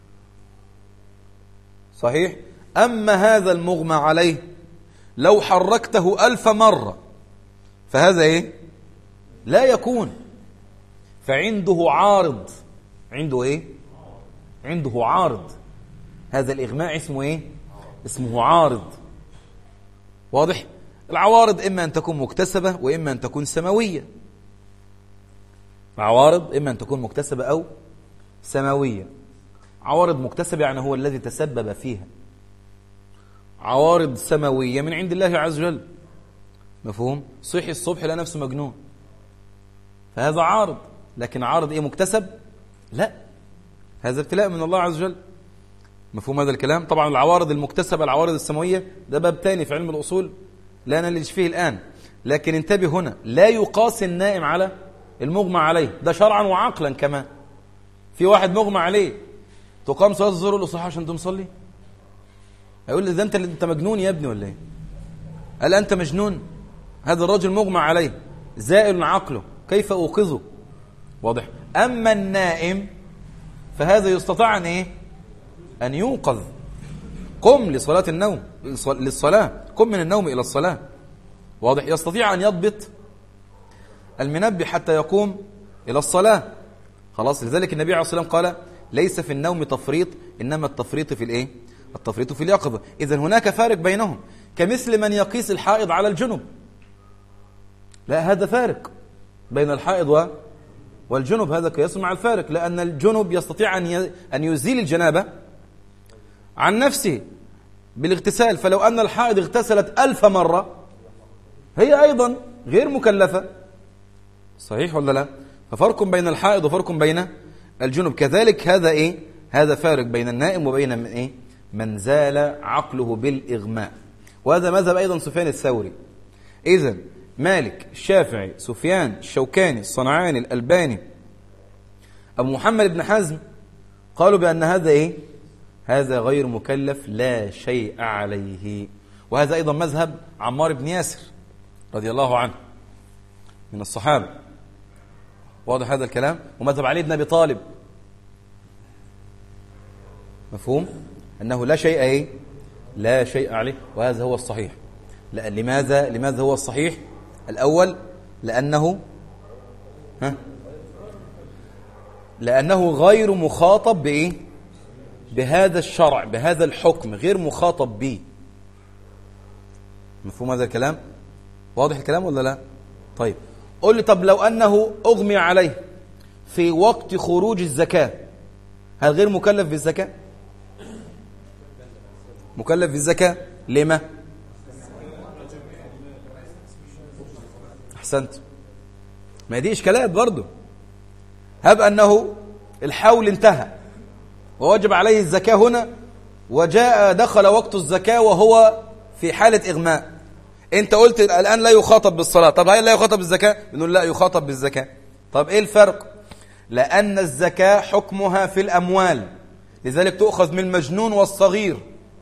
صحيح؟ أما هذا المغمى عليه لو حركته 1000 مرة فهذا إيه؟ لا يكون. فعنده عارض، عنده إيه؟ عنده عارض. هذا الإغماء اسمه إيه؟ اسمه عارض. واضح؟ العوارض إما أن تكون مكتسبة وإما أن تكون سماوية. عوارض إما أن تكون مكتسبة أو سماوية. عوارض مكتسبة يعني هو الذي تسبب فيها، عوارض سماوية من عند الله عز وجل. مفهوم؟ صحي الصبح لا نفسه مجنون، فهذا عارض. لكن عارض إيه؟ مكتسب؟ لا، هذا ابتلاء من الله عز وجل. مفهوم هذا الكلام؟ طبعا العوارض المكتسبة، العوارض السماوية، ده باب تاني في علم الأصول لا نلج فيه الآن. لكن انتبه هنا، لا يقاس النائم على المغمى عليه، ده شرعا وعقلا كمان. في واحد مغمى عليه تقام صلاة الظهر يقول له صح عشان تصلي، هيقول لي ده انت مجنون يا ابني ولا ايه؟ قال انت مجنون، هذا الرجل مغمى عليه زائل عقله، كيف اوقظه؟ واضح؟ اما النائم فهذا يستطيع ان ايه؟ ان يوقظ. قم لصلاة النوم، للصلاة، قم من النوم الى الصلاة. واضح؟ يستطيع ان يضبط المنبه حتى يقوم الى الصلاة. خلاص؟ لذلك النبي عليه الصلاة والسلام قال: ليس في النوم تفريط، انما التفريط في الايه؟ التفريط في اليقظة. إذن هناك فارق بينهم، كمثل من يقيس الحائض على الجنب. لا، هذا فارق بين الحائض والجنب، هذا قياس مع الفارق. لأن الجنب يستطيع أن يزيل الجنابة عن نفسه بالاغتسال، فلو أن الحائض اغتسلت 1000 مرة هي أيضا غير مكلفة، صحيح ولا لا؟ ففرق بين الحائض وفرق بين الجنب. كذلك هذا إيه؟ هذا فارق بين النائم وبين من إيه؟ من زال عقله بالإغماء. وهذا مذهب أيضا سفيان الثوري. إذن مالك، الشافعي، سفيان، الشوكاني، الصنعاني، الألباني، أبو محمد بن حزم قالوا بأن هذا إيه؟ هذا غير مكلف لا شيء عليه. وهذا أيضا مذهب عمار بن ياسر رضي الله عنه من الصحابة. واضح هذا الكلام؟ ومذهب علي بن أبي طالب. مفهوم؟ أنه لا شيء إيه؟ لا شيء عليه. وهذا هو الصحيح. لماذا هو الصحيح؟ الأول لأنه غير مخاطب بإيه؟ بهذا الشرع، بهذا الحكم، غير مخاطب به. مفهوم هذا الكلام؟ واضح الكلام ولا لا؟ طيب قل لي، طب لو أنه أغمي عليه في وقت خروج الزكاة، هل غير مكلف بالزكاة؟ مكلف بالزكاة. لما؟ أحسنت. ما دي إشكالات برضو. هب أنه الحول انتهى ووجب عليه الزكاة هنا وجاء دخل وقت الزكاة وهو في حالة إغماء، أنت قلت الآن لا يخاطب بالصلاة، طب هل لا يخاطب بالزكاة؟ بنقول لا يخاطب بالزكاة. طب إيه الفرق؟ لأن الزكاة حكمها في الأموال، لذلك تؤخذ من المجنون والصغير.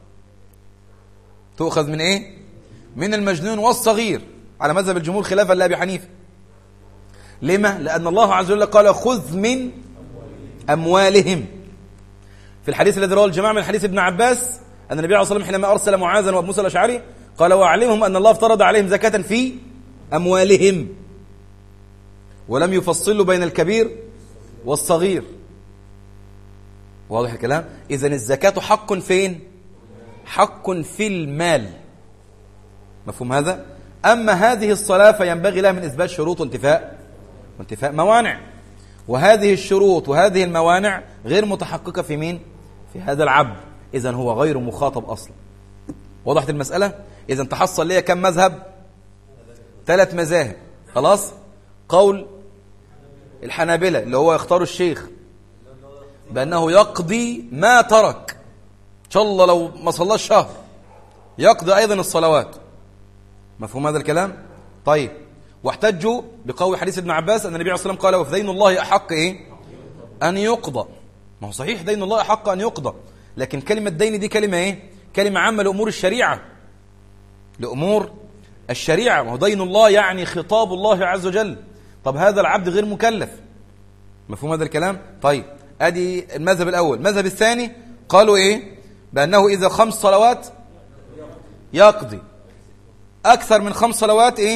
تؤخذ من إيه؟ من المجنون والصغير على مذهب الجمهور خلافا لأبي حنيفة. لما؟ لأن الله عز وجل قال خذ من أموالهم. في الحديث الذي رواه الجماعة من حديث ابن عباس أن النبي عليه الصلاة والسلام حينما أرسل معاذا وأبو موسى الأشعري قال وأعلمهم أن الله افترض عليهم زكاة في أموالهم، ولم يفصلوا بين الكبير والصغير. واضح الكلام؟ إذن الزكاة حق فين؟ حق في المال. مفهوم هذا؟ أما هذه الصلاة فينبغي لها من إثبات شروط وانتفاء موانع، وهذه الشروط وهذه الموانع غير متحققة في مين؟ في هذا العبد، إذن هو غير مخاطب أصلا. وضحت المسألة؟ إذن تحصل لي كم مذهب؟ 3 مذاهب. خلاص؟ قول الحنابلة اللي هو يختار الشيخ بأنه يقضي ما ترك، إن شاء الله لو ما صلاش شهر يقضي أيضا الصلوات. مفهوم هذا الكلام؟ طيب، واحتجوا بقول حديث ابن عباس أن النبي عليه الصلاة والسلام قال وفي دين الله أحق إيه؟ أن يقضى. ما هو صحيح دين الله أحق أن يقضى، لكن كلمة دين دي كلمة إيه؟ كلمة عامة لأمور الشريعة، لأمور الشريعة. ما هو دين الله يعني خطاب الله عز وجل. طب هذا العبد غير مكلف. مفهوم هذا الكلام؟ طيب، أدي المذهب الأول. المذهب الثاني قالوا إيه؟ بأنه إذا 5 صلوات يقضي، أكثر من 5 صلوات إيه؟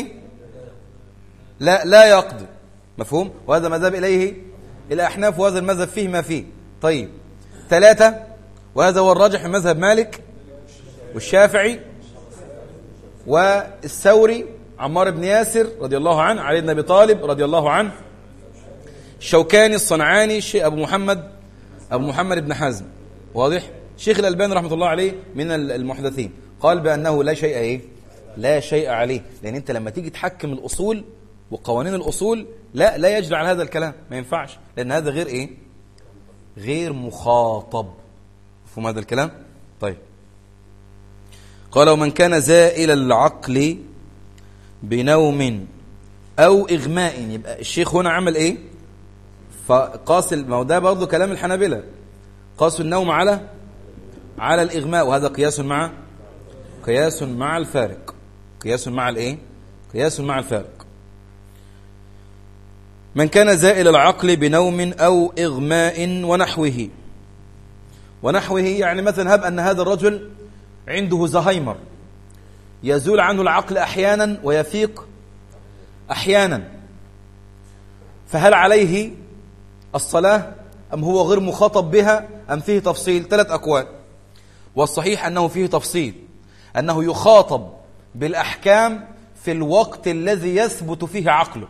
لا يقضي. مفهوم؟ وهذا مذهب إليه الأحناف، وهذا المذهب فيه ما فيه. طيب، 3، وهذا هو الراجح من مذهب مالك والشافعي والثوري، عمار بن ياسر رضي الله عنه، علي بن أبي طالب رضي الله عنه، الشوكاني، الصنعاني، أبو محمد بن حزم. واضح؟ شيخ الألباني رحمة الله عليه من المحدثين قال بأنه لا شيء إيه؟ لا شيء عليه. لأن أنت لما تيجي تحكم الأصول وقوانين الأصول لا يجري على هذا الكلام، ما ينفعش، لأن هذا غير إيه؟ غير مخاطب. مفهوم هذا الكلام؟ طيب، قال ومن كان زائل العقل بنوم أو إغماء، يبقى الشيخ هنا عمل إيه؟ فقاس، ما هو ده برضه كلام الحنابلة، قاس النوم على الإغماء، وهذا قياس مع الفارق. قياس مع الإيه؟ قياس مع الفارق. من كان زائل العقل بنوم أو إغماء ونحوه يعني مثلا هب أن هذا الرجل عنده زهايمر، يزول عنه العقل أحيانا ويفيق أحيانا، فهل عليه الصلاة أم هو غير مخاطب بها أم فيه تفصيل؟ 3 أقوال، والصحيح أنه فيه تفصيل، أنه يخاطب بالأحكام في الوقت الذي يثبت فيه عقله.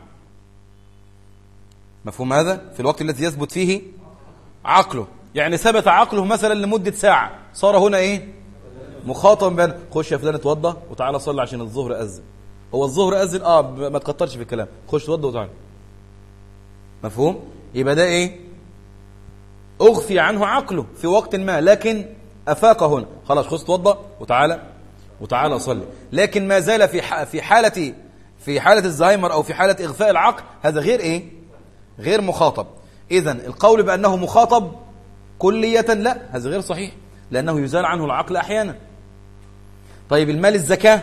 مفهوم هذا؟ في الوقت الذي يثبت فيه عقله، يعني ثبت عقله مثلا لمدة ساعة، صار هنا إيه؟ مخاطب بأن خش يا فلان اتوضى وتعالى صلي عشان الظهر أذن. هو الظهر أذن؟ ما تكترش في الكلام، خش اتوضى وتعالى. مفهوم؟ يبقى ده إيه؟ أغفي عنه عقله في وقت ما، لكن أفاق هنا، خلاص خش اتوضى وتعالى صلي. لكن ما زال في حالة الزهايمر أو في حالة إغفاء العقل، هذا غير إيه؟ غير مخاطب. إذن القول بأنه مخاطب كلية لا، هذا غير صحيح، لأنه يزال عنه العقل أحيانا. طيب المال، الزكاة؟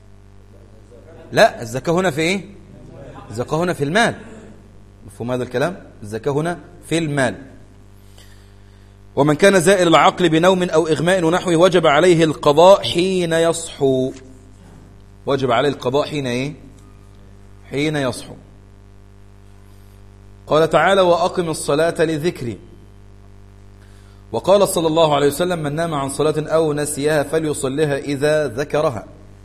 لا، الزكاة هنا في إيه؟ الزكاة هنا في المال. مفهوم هذا الكلام؟ الزكاة هنا في المال. ومن كان زائل العقل بنوم أو إغماء ونحوه وجب عليه القضاء حين يصحو. وجب عليه القضاء حين إيه؟ حين يصحو. قال تعالى وأقم الصلاة لذكري. وقال صلى الله عليه وسلم من نام عن صلاة أو نسيها فليصلها إذا ذكرها.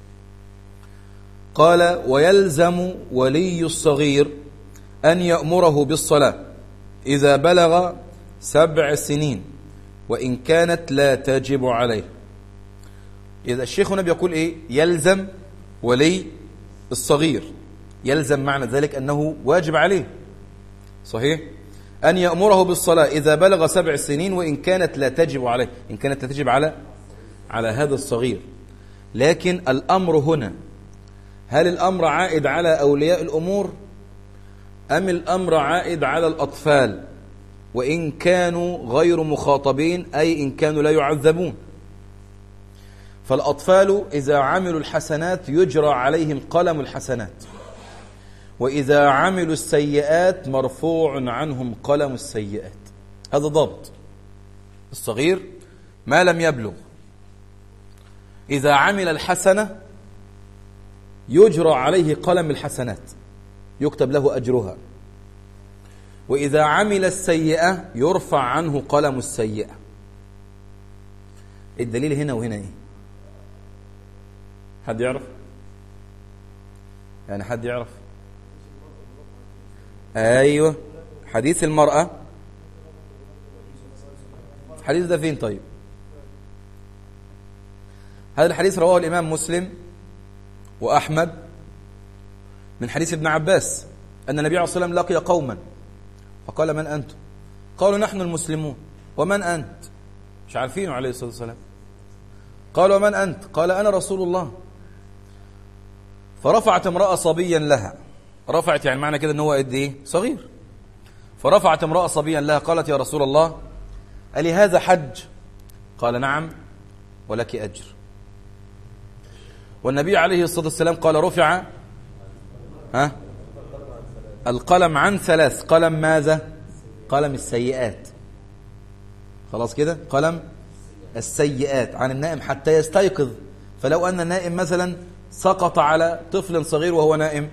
قال ويلزم ولي الصغير أن يأمره بالصلاة إذا بلغ 7 سنين وإن كانت لا تجب عليه. إذا الشيخ هنا بيقول إيه؟ يلزم ولي الصغير، يلزم معنى ذلك أنه واجب عليه، صحيح؟ أن يأمره بالصلاة إذا بلغ 7 سنين وإن كانت لا تجب عليه. إن كانت لا تجب على هذا الصغير. لكن الأمر هنا، هل الأمر عائد على أولياء الأمور أم الأمر عائد على الأطفال وإن كانوا غير مخاطبين، أي إن كانوا لا يعذبون؟ فالأطفال إذا عملوا الحسنات يجرى عليهم قلم الحسنات، وإذا عملوا السيئات مرفوع عنهم قلم السيئات. هذا ضابط. الصغير ما لم يبلغ إذا عمل الحسنة يجرى عليه قلم الحسنات، يكتب له أجرها، وإذا عمل السيئة يرفع عنه قلم السيئة. الدليل هنا وهنا إيه؟ حد يعرف؟ يعني حد يعرف؟ أيوة، حديث المرأة. الحديث ده فين طيب؟ هذا الحديث رواه الإمام مسلم وأحمد من حديث ابن عباس أن النبي عليه الصلاة والسلام لقي قوما فقال: من أنتم؟ قالوا: نحن المسلمون. ومن أنت؟ مش عارفينه عليه الصلاة والسلام. قالوا: ومن أنت؟ قال: أنا رسول الله. فرفعت امرأة صبيا لها، رفعت يعني معنى كده ان هو قد ايه؟ صغير. فرفعت امرأة صبيا لها قالت: يا رسول الله، ألي هذا حج؟ قال: نعم ولك أجر. والنبي عليه الصلاة والسلام قال: رفع القلم عن ثلاث. قلم ماذا؟ قلم السيئات. خلاص كده، قلم السيئات عن النائم حتى يستيقظ. فلو أن النائم مثلا سقط على طفل صغير وهو نائم،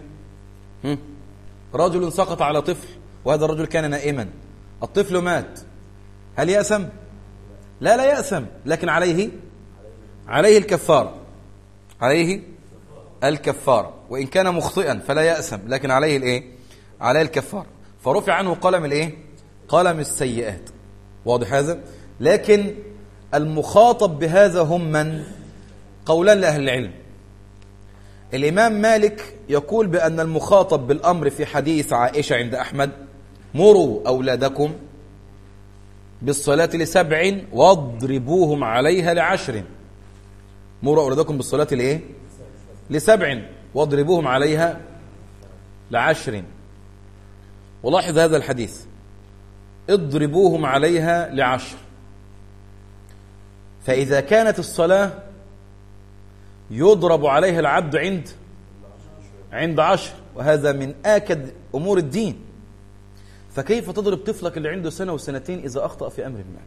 رجل سقط على طفل وهذا الرجل كان نائما، الطفل مات، هل يأثم؟ لا يأثم، لكن عليه الكفار، عليه الكفار، وإن كان مخطئا فلا يأثم، لكن عليه الايه؟ عليه الكفار. فرفع عنه قلم الايه؟ قلم السيئات. واضح هذا؟ لكن المخاطب بهذا هم من؟ قولان لأهل العلم. الإمام مالك يقول بأن المخاطب بالأمر في حديث عائشة عند أحمد: مروا أولادكم بالصلاة ل7 واضربوهم عليها ل10. مروا أولادكم بالصلاة لإيه؟ ل7 واضربوهم عليها ل10. ولاحظ هذا الحديث: اضربوهم عليها ل10. فإذا كانت الصلاة يضرب عليها العبد عند 10، وهذا من آكد أمور الدين، فكيف تضرب طفلك اللي عنده 1 و2 إذا أخطأ في أمر ما؟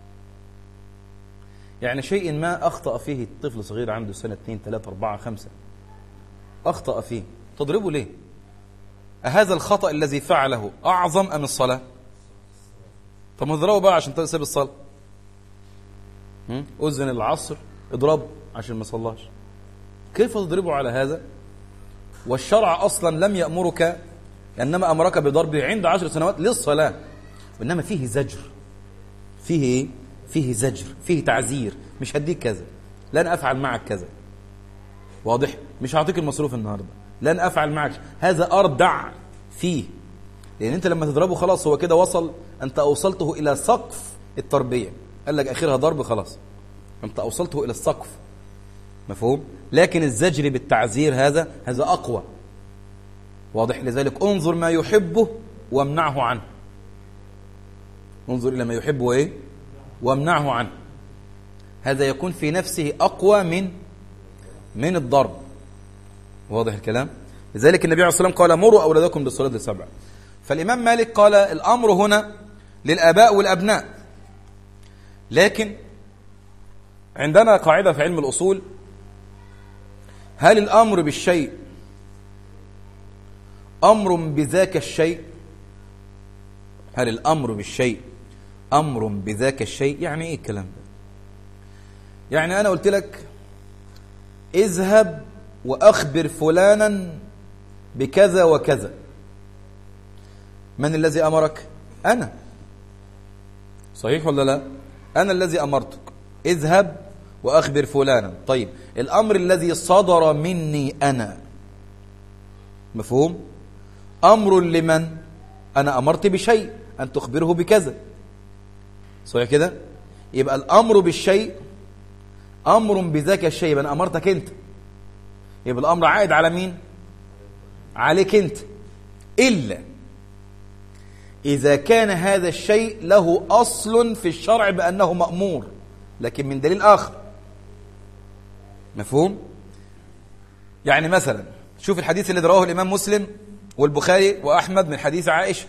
يعني شيء ما أخطأ فيه الطفل صغير عنده 1 2 3 4 5 أخطأ فيه، تضربه ليه؟ أهذا الخطأ الذي فعله أعظم أم الصلاة؟ طب اضربه بقى عشان تسيب الصلاة. أذن العصر اضربه عشان ما صلاش. كيف تضربه على هذا؟ والشرع أصلا لم يأمرك، إنما أمرك بضربه عند 10 سنوات للصلاة، وإنما فيه زجر، فيه زجر، فيه تعزير. مش هديك كذا، لن أفعل معك كذا. واضح؟ مش هعطيك المصروف النهاردة، لن أفعل معك. هذا أردع فيه، لأن أنت لما تضربه خلاص هو كده وصل، أنت أوصلته إلى سقف التربية. قال لك آخرها ضرب، خلاص أنت أوصلته إلى السقف. مفهوم؟ لكن الزجر بالتعزير هذا أقوى. واضح؟ لذلك انظر ما يحبه وامنعه عنه. انظر إلى ما يحبه إيه؟ وامنعه عنه. هذا يكون في نفسه أقوى من الضرب. واضح الكلام؟ لذلك النبي عليه الصلاة والسلام قال: مروا أولادكم بالصلاة ل7. فالإمام مالك قال الأمر هنا للآباء والأبناء. لكن عندنا قاعدة في علم الأصول: هل الأمر بالشيء أمر بذاك الشيء؟ هل الأمر بالشيء أمر بذاك الشيء؟ يعني إيه الكلام ده؟ يعني أنا قلت لك اذهب وأخبر فلانا بكذا وكذا، من الذي أمرك؟ أنا. صحيح ولا لا؟ أنا الذي أمرتك، اذهب وأخبر فلانا. طيب الأمر الذي صدر مني أنا، مفهوم؟ أمر لمن؟ أنا أمرت بشيء أن تخبره بكذا. صحيح كده؟ يبقى الأمر بالشيء أمر بذاك الشيء، يبقى أنا أمرتك أنت، يبقى الأمر عائد على مين؟ عليك أنت، إلا إذا كان هذا الشيء له أصل في الشرع بأنه مأمور لكن من دليل آخر. مفهوم؟ يعني مثلا شوف الحديث اللي رواه الإمام مسلم والبخاري وأحمد من حديث عائشة،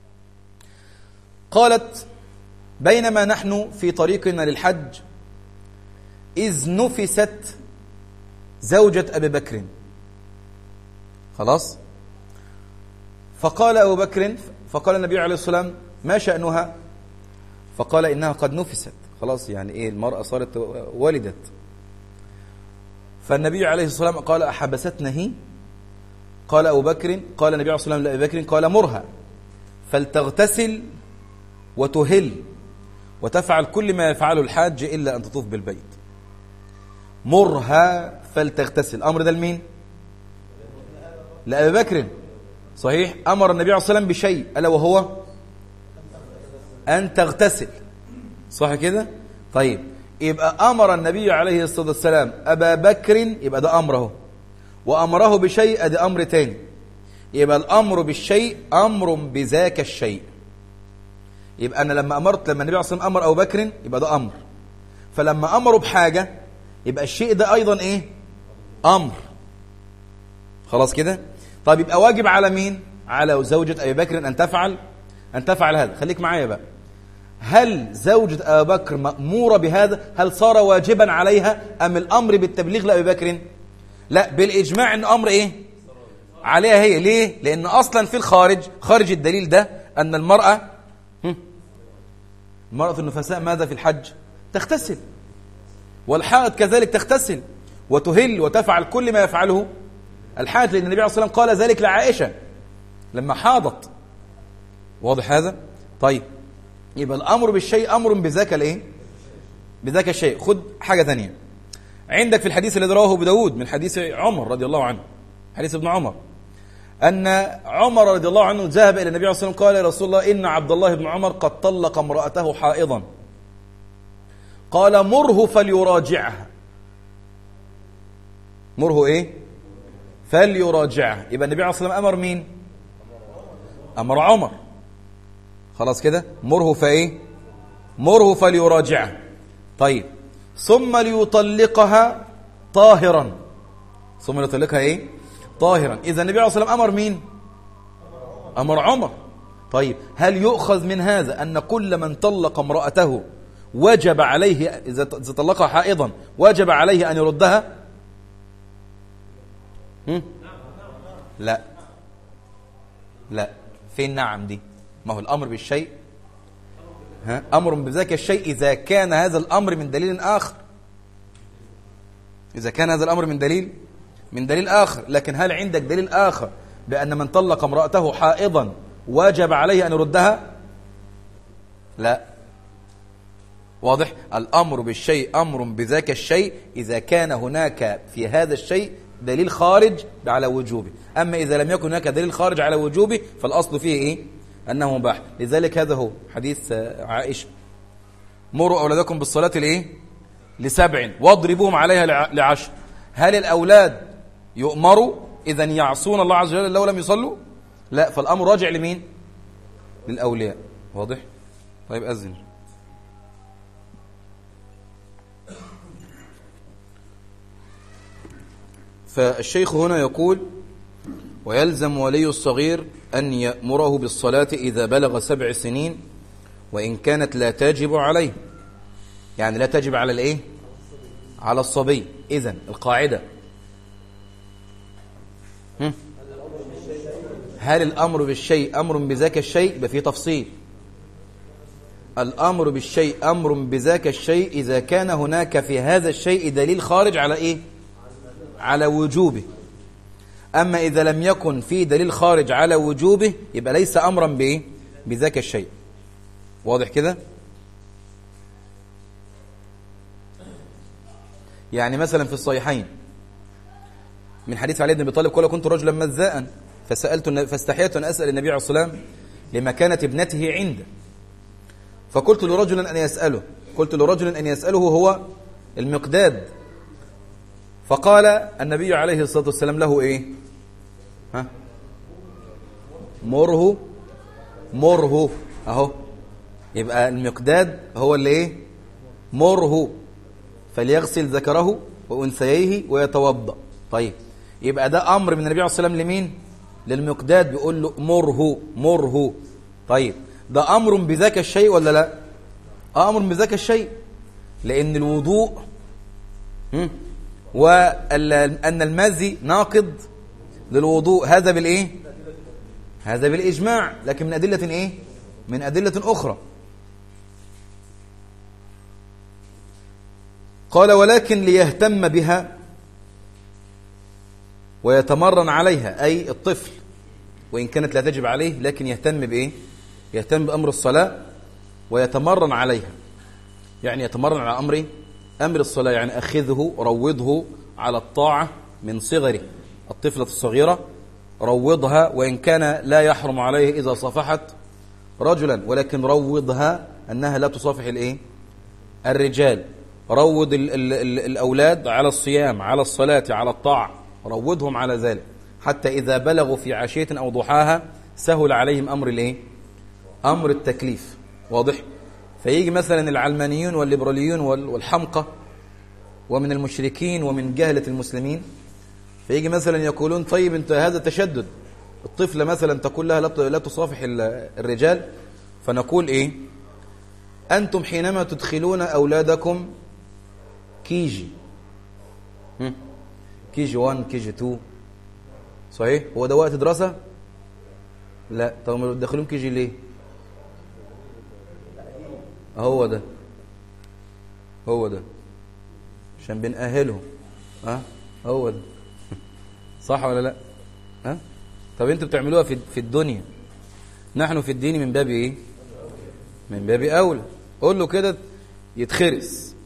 قالت: بينما نحن في طريقنا للحج إذ نفست زوجة أبي بكر. خلاص؟ فقال أبو بكر، فقال النبي عليه الصلاة والسلام: ما شأنها؟ فقال: إنها قد نفست. خلاص، يعني إيه؟ المرأة صارت ولدت. فالنبي عليه الصلاة والسلام قال: أحبستنا هي؟ قال أبو بكر، قال النبي عليه الصلاة والسلام لأبي بكر: قال: مرها فلتغتسل وتهل وتفعل كل ما يفعله الحاج إلا أن تطوف بالبيت. مرها فلتغتسل، أمر ده لمين؟ لأبي بكر. صحيح، أمر النبي عليه الصلاة والسلام بشيء ألا وهو أن تغتسل، صح كده؟ طيب، يبقى أمر النبي عليه الصلاة والسلام أبا بكر، يبقى ده أمره، وأمره بشيء ده أمر تاني. يبقى الأمر بالشيء أمر بذاك الشيء. يبقى أنا لما النبي عليه الصلاة والسلام أمر أبو بكر يبقى ده أمر، فلما أمره بحاجة يبقى الشيء ده أيضا إيه؟ أمر. خلاص كده؟ طيب، يبقى واجب على مين؟ على زوجة أبي بكر أن تفعل هذا. خليك معايا بقى، هل زوجة أبي بكر مأمورة بهذا؟ هل صار واجبا عليها أم الأمر بالتبليغ لأبي بكر؟ لا، بالإجماع أن أمر إيه؟ عليها هي. ليه؟ لأن أصلا في خارج الدليل ده أن المرأة النفساء ماذا في الحج؟ تغتسل، والحائض كذلك تغتسل وتهل وتفعل كل ما يفعله الحاج، لأن النبي عليه الصلاة والسلام قال ذلك لعائشة لما حاضت. واضح هذا؟ طيب، يبقى الأمر بالشيء أمر بذاك الإيه؟ بذاك الشيء. خد حاجة ثانية عندك في الحديث الذي رواه أبو داود من حديث عمر رضي الله عنه، حديث ابن عمر، أن عمر رضي الله عنه ذهب إلى النبي عليه الصلاة والسلام قال: يا رسول الله، إن عبد الله بن عمر قد طلق امرأته حائضا. قال: مره فليراجعها. مره إيه؟ فليراجعها. يبقى النبي عليه الصلاة والسلام أمر مين؟ أمر عمر. خلاص كده؟ مره فإيه؟ مره فليراجعها. طيب، ثم ليطلقها طاهرا. ثم ليطلقها إيه؟ طاهرا. إذا النبي عليه الصلاة والسلام أمر مين؟ أمر عمر. طيب، هل يؤخذ من هذا أن كل من طلق امرأته وجب عليه إذا طلقها حائضا وجب عليه أن يردها؟ لا لا، فين نعم دي؟ ما هو الأمر بالشيء أمر بذاك الشيء إذا كان هذا الأمر من دليل آخر، إذا كان هذا الأمر من دليل آخر. لكن هل عندك دليل آخر بأن من طلق امرأته حائضا واجب عليه أن يردها؟ لا. واضح؟ الأمر بالشيء أمر بذاك الشيء إذا كان هناك في هذا الشيء دليل خارج على وجوبه. أما إذا لم يكن هناك دليل خارج على وجوبه فالأصل فيه إيه؟ أنه مباح. لذلك هذا هو حديث عائشة: مروا أولادكم بالصلاة لإيه؟ ل7 واضربوهم عليها ل10. هل الأولاد يؤمروا إذن يعصون الله عز وجل لو لم يصلوا؟ لا، فالأمر راجع لمين؟ للأولياء. واضح؟ طيب، أذن. فالشيخ هنا يقول: ويلزم ولي الصغير أن يأمره بالصلاة إذا بلغ 7 سنين وإن كانت لا تجب عليه. يعني لا تجب على الإيه؟ على الصبي. إذن القاعدة: هل الأمر بالشيء أمر بذاك الشيء؟ يبقى فيه تفصيل. الأمر بالشيء أمر بذاك الشيء إذا كان هناك في هذا الشيء دليل خارج على إيه؟ على وجوبه. أما إذا لم يكن في دليل خارج على وجوبه يبقى ليس أمرا بإيه؟ بذاك الشيء. واضح كده؟ يعني مثلا في الصحيحين من حديث علي بن أبي طالب قال: كنت رجلا مذاء فاستحييت أن أسأل النبي عليه الصلاة والسلام لما كانت ابنته عنده، فقلت لرجل أن يسأله هو المقداد. فقال النبي عليه الصلاة والسلام له إيه؟ مره أهو. يبقى المقداد هو اللي إيه؟ مره، فليغسل ذكره وأنثيه ويتوضأ. طيب يبقى ده أمر من النبي عليه الصلاة والسلام لمين؟ للمقداد، بيقول له مره. طيب ده أمر بذاك الشيء ولا لا؟ أمر بذاك الشيء، لأن الوضوء وأن المزي ناقض للوضوء، هذا بالإيه؟ هذا بالإجماع، لكن من أدلة إيه؟ من أدلة أخرى. قال ولكن ليهتم بها ويتمرن عليها، أي الطفل وإن كانت لا تجب عليه لكن يهتم بإيه؟ يهتم بأمر الصلاة ويتمرن عليها، يعني يتمرن على أمر الصلاة، يعني أخذه روضه على الطاعة من صغره. الطفلة الصغيرة روضها، وإن كان لا يحرم عليه إذا صافحت رجلا، ولكن روضها أنها لا تصافح الإيه؟ الرجال. روض الأولاد على الصيام، على الصلاة، على الطاعة، روضهم على ذلك، حتى إذا بلغوا في عشية أو ضحاها سهل عليهم أمر الإيه؟ أمر التكليف. واضح؟ فيجي مثلا العلمانيون والليبراليون والحمقى ومن المشركين ومن جهلة المسلمين، فيجي مثلا يقولون طيب انت هذا تشدد، الطفلة مثلا تقول لها لا تصافح الرجال، فنقول ايه؟ انتم حينما تدخلون اولادكم كيجي 1 كيجي 2، صحيح؟ هو ده وقت دراسة؟ لا. طب ما بتدخلون كيجي ليه؟ هو ده عشان بنأهلهم. هو ده صح ولا لا؟ طب انتوا بتعملوها في الدنيا، نحن في الدين من باب ايه؟ من باب اولى. قول له كده يتخرس.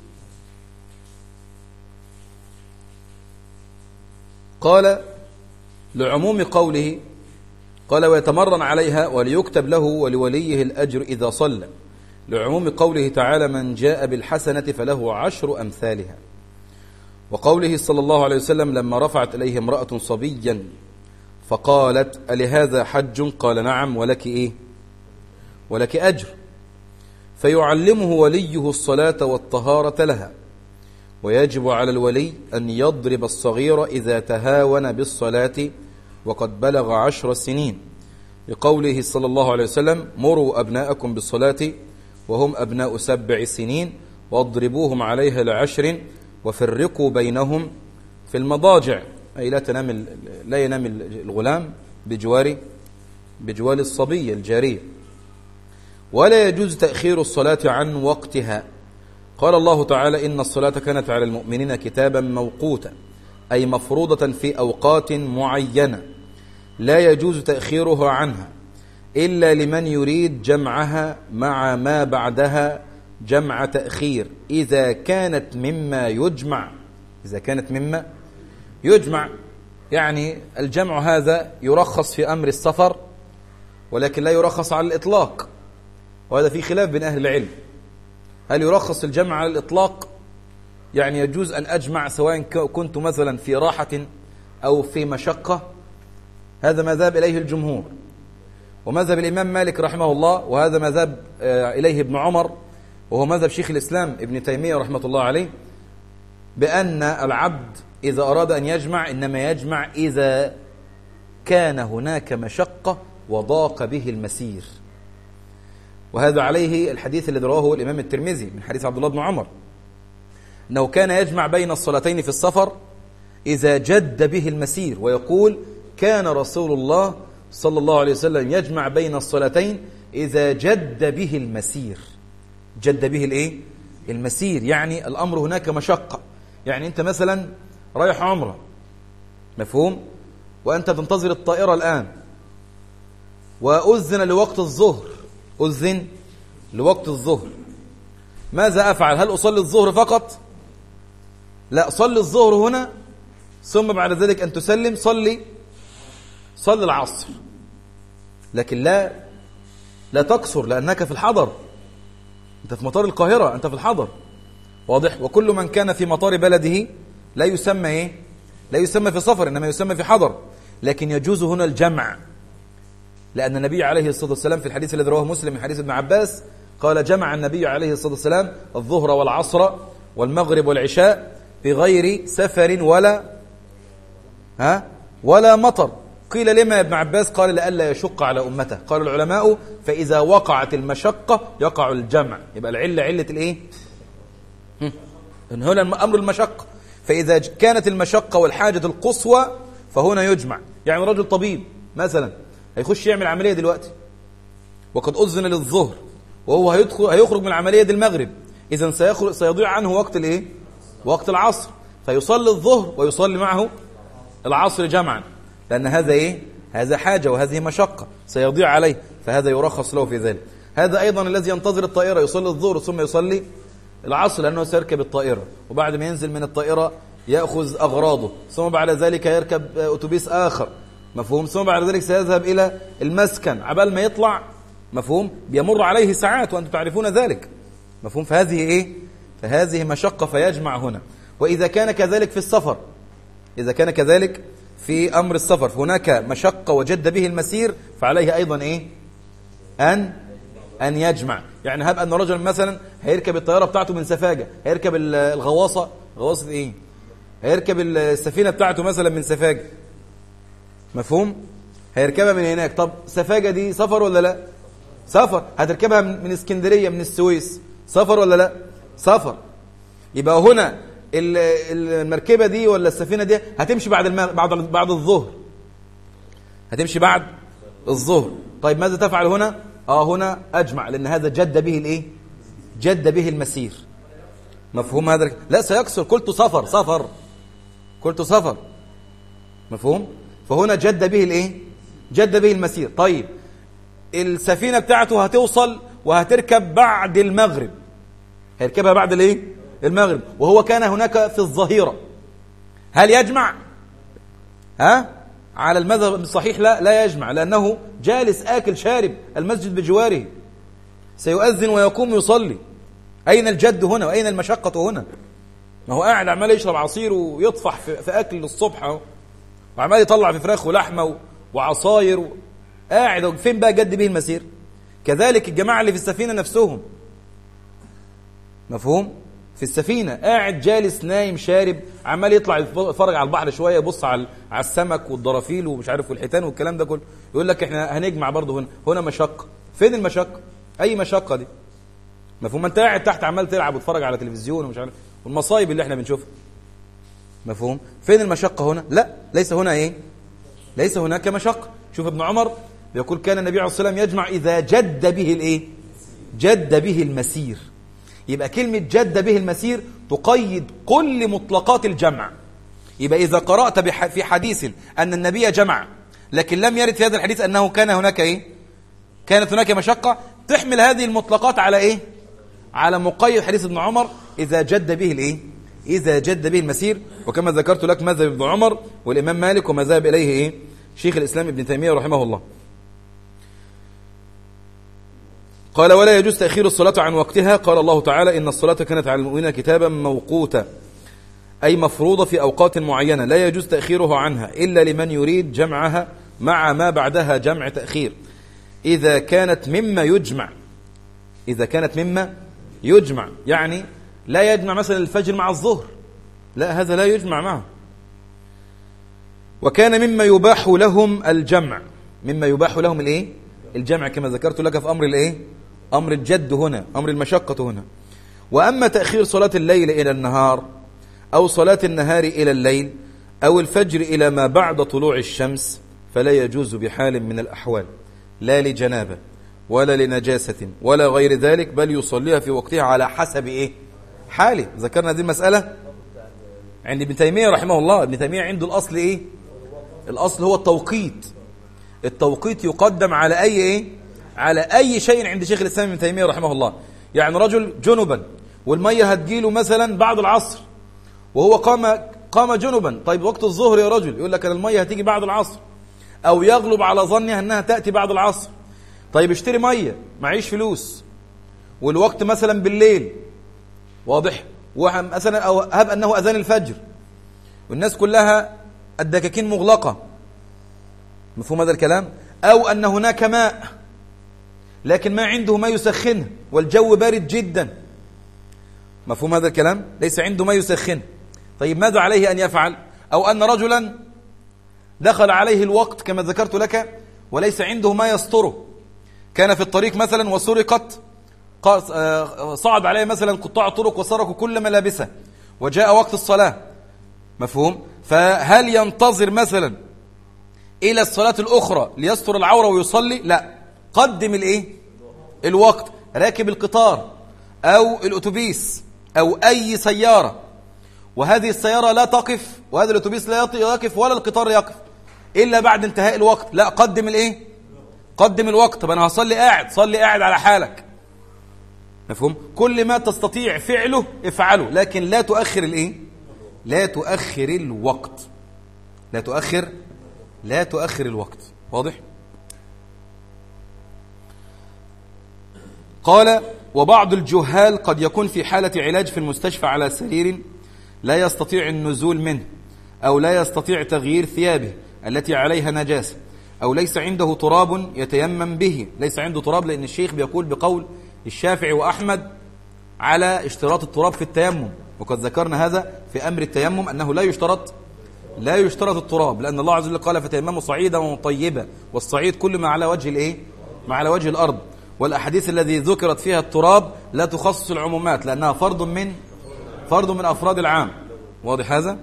قال لعموم قوله، قال ويتمرن عليها وليكتب له ولوليه الأجر إذا صلى، لعموم قوله تعالى من جاء بالحسنة فله 10 أمثالها. وقوله صلى الله عليه وسلم لما رفعت إليه امرأة صبيا فقالت ألهذا حج؟ قال نعم ولك إيه؟ ولك أجر. فيعلمه وليه الصلاة والطهارة لها. ويجب على الولي أن يضرب الصغير إذا تهاون بالصلاة وقد بلغ 10 سنين، لقوله صلى الله عليه وسلم مروا أبناءكم بالصلاة وهم أبناء 7 سنين واضربوهم عليها ل10 وفرقوا بينهم في المضاجع، أي لا ينام الغلام بجوار الصبي الجارية. ولا يجوز تأخير الصلاة عن وقتها. قال الله تعالى إن الصلاة كانت على المؤمنين كتابا موقوتا، أي مفروضة في أوقات معينة لا يجوز تأخيرها عنها إلا لمن يريد جمعها مع ما بعدها جمع تأخير، إذا كانت مما يجمع. يعني الجمع هذا يرخص في أمر السفر ولكن لا يرخص على الإطلاق، وهذا في خلاف بين أهل العلم. هل يرخص الجمع على الإطلاق؟ يعني يجوز أن أجمع سواء كنت مثلا في راحة أو في مشقة، هذا مذهب إليه الجمهور، ومذهب الإمام مالك رحمه الله، وهذا مذهب إليه ابن عمر، وهو مذهب شيخ الإسلام ابن تيمية رحمة الله عليه، بأن العبد إذا أراد أن يجمع إنما يجمع إذا كان هناك مشقة وضاق به المسير. وهذا عليه الحديث الذي رواه الإمام الترمذي من حديث عبد الله بن عمر، أنه كان يجمع بين الصلاتين في السفر إذا جد به المسير، ويقول كان رسول الله صلى الله عليه وسلم يجمع بين الصلاتين إذا جد به المسير. جد به الإيه؟ المسير، يعني الأمر هناك مشقة. يعني أنت مثلا رايح عمرة، مفهوم؟ وأنت تنتظر الطائرة الآن، وأذن لوقت الظهر، ماذا أفعل؟ هل أصلي الظهر فقط؟ لا، صلي الظهر هنا ثم بعد ذلك أن تسلم صلي العصر، لكن لا تقصر، لأنك في الحضر، أنت في مطار القاهرة، أنت في الحضر، واضح. وكل من كان في مطار بلده لا يسمى إيه؟ لا يسمى في سفر، إنما يسمى في حضر. لكن يجوز هنا الجمع، لأن النبي عليه الصلاة والسلام في الحديث الذي رواه مسلم من حديث ابن عباس قال: جمع النبي عليه الصلاة والسلام الظهر والعصر والمغرب والعشاء بغير سفر ولا مطر. قيل: لما يا ابن عباس؟ قال: لئلا يشق على أمته. قال العلماء: فإذا وقعت المشقة يقع الجمع. يبقى العلة علة الإيه؟ هنا أمر المشقة. فإذا كانت المشقة والحاجة القصوى فهنا يجمع. يعني رجل طبيب مثلا هيخش يعمل عملية دلوقتي وقد أذن للظهر، وهو هيخرج من العملية دي المغرب، إذن سيضيع عنه وقت الإيه؟ وقت العصر، فيصلي الظهر ويصلي معه العصر جمعا، لأن هذا إيه؟ هذا حاجة وهذه مشقة سيضيع عليه، فهذا يرخص له في ذلك. هذا أيضا الذي ينتظر الطائرة يصلي الظهر ثم يصلي العصر، لأنه سيركب الطائرة، وبعد ما ينزل من الطائرة يأخذ أغراضه، ثم بعد ذلك يركب أتوبيس آخر، مفهوم؟ ثم بعد ذلك سيذهب إلى المسكن، عبال ما يطلع، مفهوم؟ بيمر عليه ساعات وأنتم تعرفون ذلك، مفهوم؟ فهذه إيه؟ فهذه مشقة فيجمع هنا. وإذا كان كذلك في السفر، إذا كان كذلك في أمر السفر فهناك مشقة وجد به المسير، فعليه أيضا إيه؟ أن يجمع. يعني هب أن رجل مثلا هيركب الطيارة بتاعته من سفاجة، هيركب الغواصة إيه؟ هيركب السفينة بتاعته مثلا من سفاجة، مفهوم؟ هيركبها من هناك. طب سفاجة دي سفر ولا لا؟ سفر. هتركبها من اسكندرية من السويس، سفر ولا لا؟ سفر. يبقى هنا المركبة دي ولا السفينة دي هتمشي بعد الظهر، هتمشي بعد الظهر. طيب ماذا تفعل هنا؟ هنا أجمع، لأن هذا جد به الإيه؟ جد به المسير، مفهوم هذا؟ لا سيكسر، قلت سفر، قلت سفر، مفهوم؟ فهنا جد به الإيه؟ جد به المسير. طيب السفينة بتاعته هتوصل وهتركب بعد المغرب، هيركبها بعد الإيه؟ المغرب، وهو كان هناك في الظهيرة، هل يجمع؟ على المذهب الصحيح لا يجمع، لأنه جالس آكل شارب، المسجد بجواره، سيؤذن ويقوم يصلي. أين الجد هنا وأين المشقة هنا؟ ما هو قاعد عمال يشرب عصير ويطفح في أكل الصبح، وعمال يطلع في فراخ ولحمة وعصاير قاعد، فين بقى جد به المسير؟ كذلك الجماعة اللي في السفينة نفسهم، مفهوم؟ في السفينة قاعد جالس نايم شارب، عمال يطلع يتفرج على البحر شوية، يبص على السمك والضرافيل ومش عارف والحيتان والكلام ده كله، يقول لك احنا هنجمع برضه هنا مشقة. فين المشقة؟ أي مشقة دي؟ مفهوم؟ انت قاعد تحت عمال تلعب وتتفرج على تلفزيون ومش عارف والمصايب اللي احنا بنشوفها، مفهوم؟ فين المشقة هنا؟ لا، ليس هنا ايه؟ ليس هناك مشقة. شوف ابن عمر بيقول: كان النبي عليه الصلاة والسلام يجمع إذا جد به الايه؟ جد به المسير. يبقى كلمة جد به المسير تقيد كل مطلقات الجمع. يبقى إذا قرأت في حديث أن النبي جمع لكن لم يرد في هذا الحديث أنه كان هناك إيه؟ كانت هناك مشقة، تحمل هذه المطلقات على إيه؟ على مقيد حديث ابن عمر إذا جد به الإيه؟ إذا جد به المسير. وكما ذكرت لك مذهب ابن عمر والإمام مالك وما ذهب إليه إيه؟ شيخ الإسلام ابن تيمية رحمه الله. قال: ولا يجوز تأخير الصلاة عن وقتها. قال الله تعالى: إن الصلاة كانت على المؤمنين كتابا موقوتا، أي مفروضة في أوقات معينة، لا يجوز تأخيرها عنها إلا لمن يريد جمعها مع ما بعدها جمع تأخير، إذا كانت مما يجمع. إذا كانت مما يجمع يعني لا يجمع مثلا الفجر مع الظهر، لا، هذا لا يجمع معه. وكان مما يباح لهم الجمع، مما يباح لهم الإيه؟ الجمع، كما ذكرت لك في أمر الإيه؟ أمر الجد هنا، أمر المشقة هنا. وأما تأخير صلاة الليل إلى النهار، أو صلاة النهار إلى الليل، أو الفجر إلى ما بعد طلوع الشمس، فلا يجوز بحال من الأحوال، لا لجنابة ولا لنجاسة ولا غير ذلك، بل يصليها في وقتها على حسب إيه؟ حاله. ذكرنا هذه المسألة عند ابن تيمية رحمه الله. ابن تيمية عنده الأصل إيه؟ الأصل هو التوقيت. التوقيت يقدم على أي إيه؟ على أي شيء عند شيخ الإسلام ابن تيمية رحمه الله. يعني رجل جنبا والمية هتجيله مثلا بعد العصر وهو قام جنبا، طيب وقت الظهر يا رجل، يقول لك أنا المية هتيجي بعد العصر، أو يغلب على ظنها أنها تأتي بعد العصر. طيب اشتري مية، معيش فلوس، والوقت مثلا بالليل، واضح، مثلا أو هب أنه أذان الفجر والناس كلها الدكاكين مغلقة، مفهوم هذا الكلام؟ أو أن هناك ماء لكن ما عنده ما يسخنه والجو بارد جدا، مفهوم هذا الكلام؟ ليس عنده ما يسخنه. طيب ماذا عليه أن يفعل؟ أو أن رجلا دخل عليه الوقت كما ذكرت لك وليس عنده ما يستره، كان في الطريق مثلا وسرقت، صعد عليه مثلا قطاع طرق وسرقوا كل ملابسه وجاء وقت الصلاة، مفهوم؟ فهل ينتظر مثلا إلى الصلاة الأخرى ليستر العورة ويصلي؟ لا، قدم الإيه؟ الوقت. راكب القطار أو الأتوبيس أو أي سيارة وهذه السيارة لا تقف وهذا الأتوبيس لا يقف ولا القطار يقف إلا بعد انتهاء الوقت، لا، قدم الإيه؟ قدم الوقت. طب أنا هصلي قاعد، صلي قاعد على حالك، مفهوم؟ كل ما تستطيع فعله افعله، لكن لا تؤخر الإيه؟ لا تؤخر الوقت، لا تؤخر الوقت. واضح؟ قال: وبعض الجهال قد يكون في حالة علاج في المستشفى على سرير لا يستطيع النزول منه، أو لا يستطيع تغيير ثيابه التي عليها نجاسة، أو ليس عنده تراب يتيمم به. ليس عنده تراب لأن الشيخ بيقول بقول الشافعي وأحمد على اشتراط التراب في التيمم، وقد ذكرنا هذا في أمر التيمم أنه لا يشترط التراب، لأن الله عز وجل قال: فتيمموا صعيدا طيبا، والصعيد كل ما على وجه الإيه؟ ما على وجه الأرض. والأحاديث الذي ذكرت فيها التراب لا تخصص العمومات لأنها فرض من أفراد العام. واضح هذا؟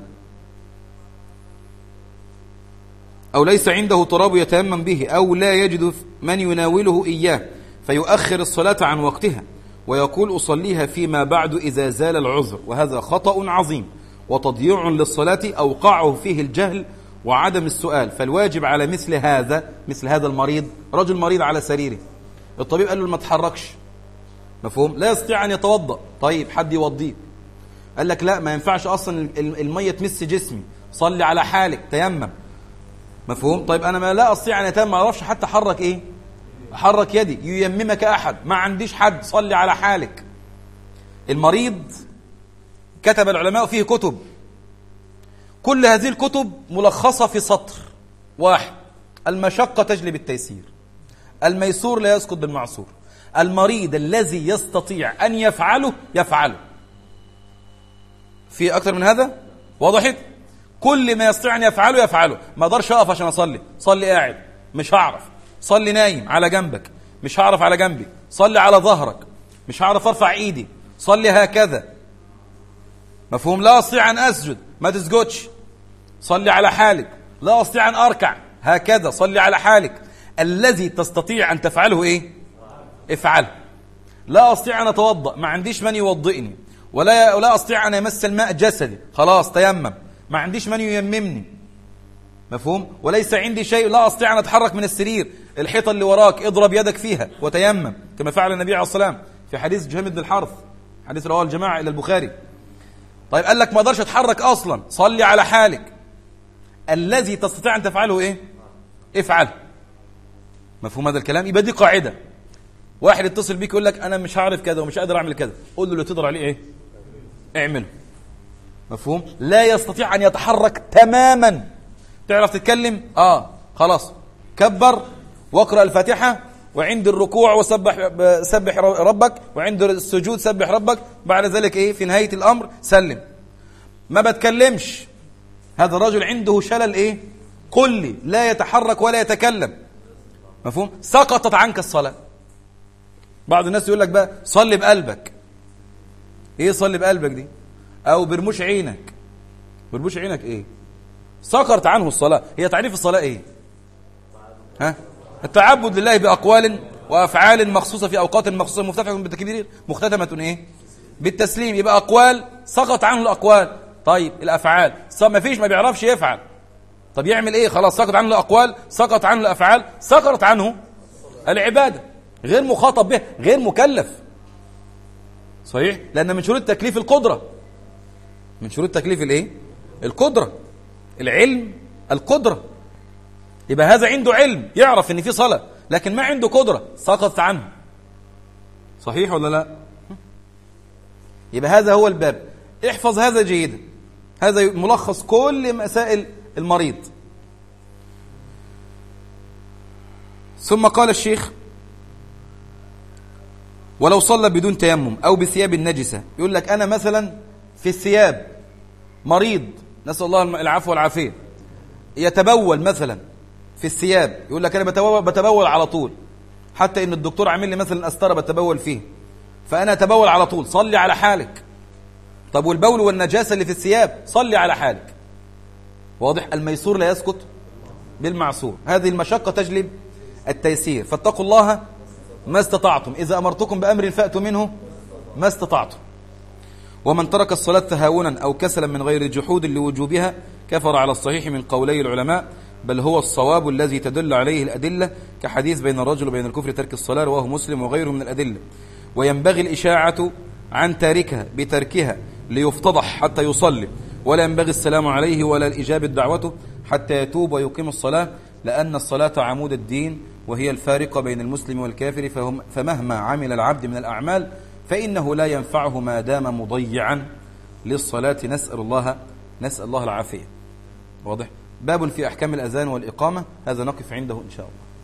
أو ليس عنده تراب يتيمم به، أو لا يجد من يناوله إياه فيؤخر الصلاة عن وقتها ويقول: أصليها فيما بعد إذا زال العذر. وهذا خطأ عظيم وتضييع للصلاة أوقعه فيه الجهل وعدم السؤال. فالواجب على مثل هذا المريض، رجل مريض على سريره، الطبيب قال له ما تحركش، مفهوم؟ لا يستطيع أن يتوضأ، طيب حد يوضيه، قال لك لا ما ينفعش أصلا المية تمس جسمي، صلي على حالك، تيمم، مفهوم؟ طيب أنا ما لا أستطيع أن أتيمم، ما أعرفش حتى أحرك يدي، ييممك أحد، ما عنديش حد، صلي على حالك. المريض كتب العلماء فيه كتب، كل هذه الكتب ملخصة في سطر واحد: المشقة تجلب التيسير، الميسور لا يسقط بالمعسور، المريض الذي يستطيع أن يفعله. في أكثر من هذا؟ وضحت؟ كل ما يستطيع أن يفعله. ما اقدرش أقف عشان أصلي، صلي قاعد، مش هعرف، صلي نايم على جنبك، مش هعرف على جنبي، صلي على ظهرك، مش هعرف أرفع إيدي، صلي هكذا، مفهوم؟ لا أستطيع أن أسجد، ما تسجدش، صلي على حالك. لا أستطيع أن أركع، هكذا، صلي على حالك. الذي تستطيع أن تفعله إيه؟ افعله. لا أستطيع أن أتوضأ، ما عنديش من يوضئني، ولا أستطيع أن يمس الماء جسدي، خلاص تيمم، ما عنديش من ييممني، مفهوم؟ وليس عندي شيء، لا أستطيع أن أتحرك من السرير، الحيطة اللي وراك اضرب يدك فيها وتيمم كما فعل النبي عليه الصلاة والسلام في حديث جهم بن الحارث، حديث رواه الجماعة إلى البخاري. طيب قال لك ما اقدرش أتحرك أصلا، صلي على حالك. الذي تستطيع أن تفعله إيه؟ افعل. مفهوم هذا الكلام؟ يبقى دي قاعدة. واحد يتصل بيك يقول لك أنا مش هعرف كذا ومش قادر أعمل كذا، قول له اللي تقدر عليه إيه؟ اعمله. مفهوم؟ لا يستطيع أن يتحرك تماما. تعرف تتكلم؟ خلاص، كبر واقرأ الفاتحة، وعند الركوع وسبح ربك، وعند السجود سبح ربك، بعد ذلك إيه؟ في نهاية الأمر سلم. ما بتكلمش، هذا الرجل عنده شلل إيه؟ كلي، لا يتحرك ولا يتكلم، مفهوم؟ سقطت عنك الصلاة. بعض الناس يقول لك بقى صلي بقلبك. ايه صلي بقلبك دي؟ او برموش عينك. برموش عينك ايه؟ سقطت عنه الصلاة. هي تعريف الصلاة ايه؟ التعبد لله بأقوال وأفعال مخصوصة في أوقات مخصوصة، مفتتحة بالتكبير، مختتمة ايه؟ بالتسليم. يبقى أقوال سقط عنه الأقوال. طيب الأفعال ما فيش، ما بيعرفش يفعل، طب يعمل ايه؟ خلاص سقط عنه الأقوال، سقط عنه الأفعال، سقطت عنه العبادة، غير مخاطب به، غير مكلف. صحيح؟ لأن من شروط التكليف القدرة. من شروط التكليف الايه؟ القدرة، العلم، القدرة. يبقى هذا عنده علم، يعرف ان في صلاة، لكن ما عنده قدرة، سقطت عنه. صحيح ولا لا؟ يبقى هذا هو الباب. احفظ هذا جيدا، هذا ملخص كل مسائل المريض. ثم قال الشيخ: ولو صلى بدون تيمم أو بثياب نجسة. يقول لك أنا مثلا في الثياب مريض، نسأل الله العفو والعافية، يتبول مثلا في الثياب، يقول لك أنا بتبول على طول، حتى إن الدكتور عامل لي مثلا أسترة بتبول فيه، فأنا أتبول على طول. صلي على حالك. طب والبول والنجاسة اللي في الثياب، صلي على حالك. واضح؟ الميسور لا يسقط بالمعسور. هذه المشقة تجلب التيسير. فاتقوا الله ما استطعتم، إذا أمرتكم بأمر فأتوا منه ما استطعتم. ومن ترك الصلاة تهاونا أو كسلا من غير جحود لوجوبها كفر على الصحيح من قولي العلماء، بل هو الصواب الذي تدل عليه الأدلة، كحديث بين الرجل وبين الكفر ترك الصلاة، رواه مسلم وغيره من الأدلة. وينبغي الإشاعة عن تاركها بتركها ليفتضح حتى يصلي، ولا ينبغي السلام عليه ولا الإجابة دعوته حتى يتوب ويقيم الصلاة، لأن الصلاة عمود الدين وهي الفارقة بين المسلم والكافر، فمهما عمل العبد من الأعمال فإنه لا ينفعه ما دام مضيعا للصلاة. نسأل الله العافية. واضح؟ باب في أحكام الأذان والإقامة، هذا نقف عنده إن شاء الله.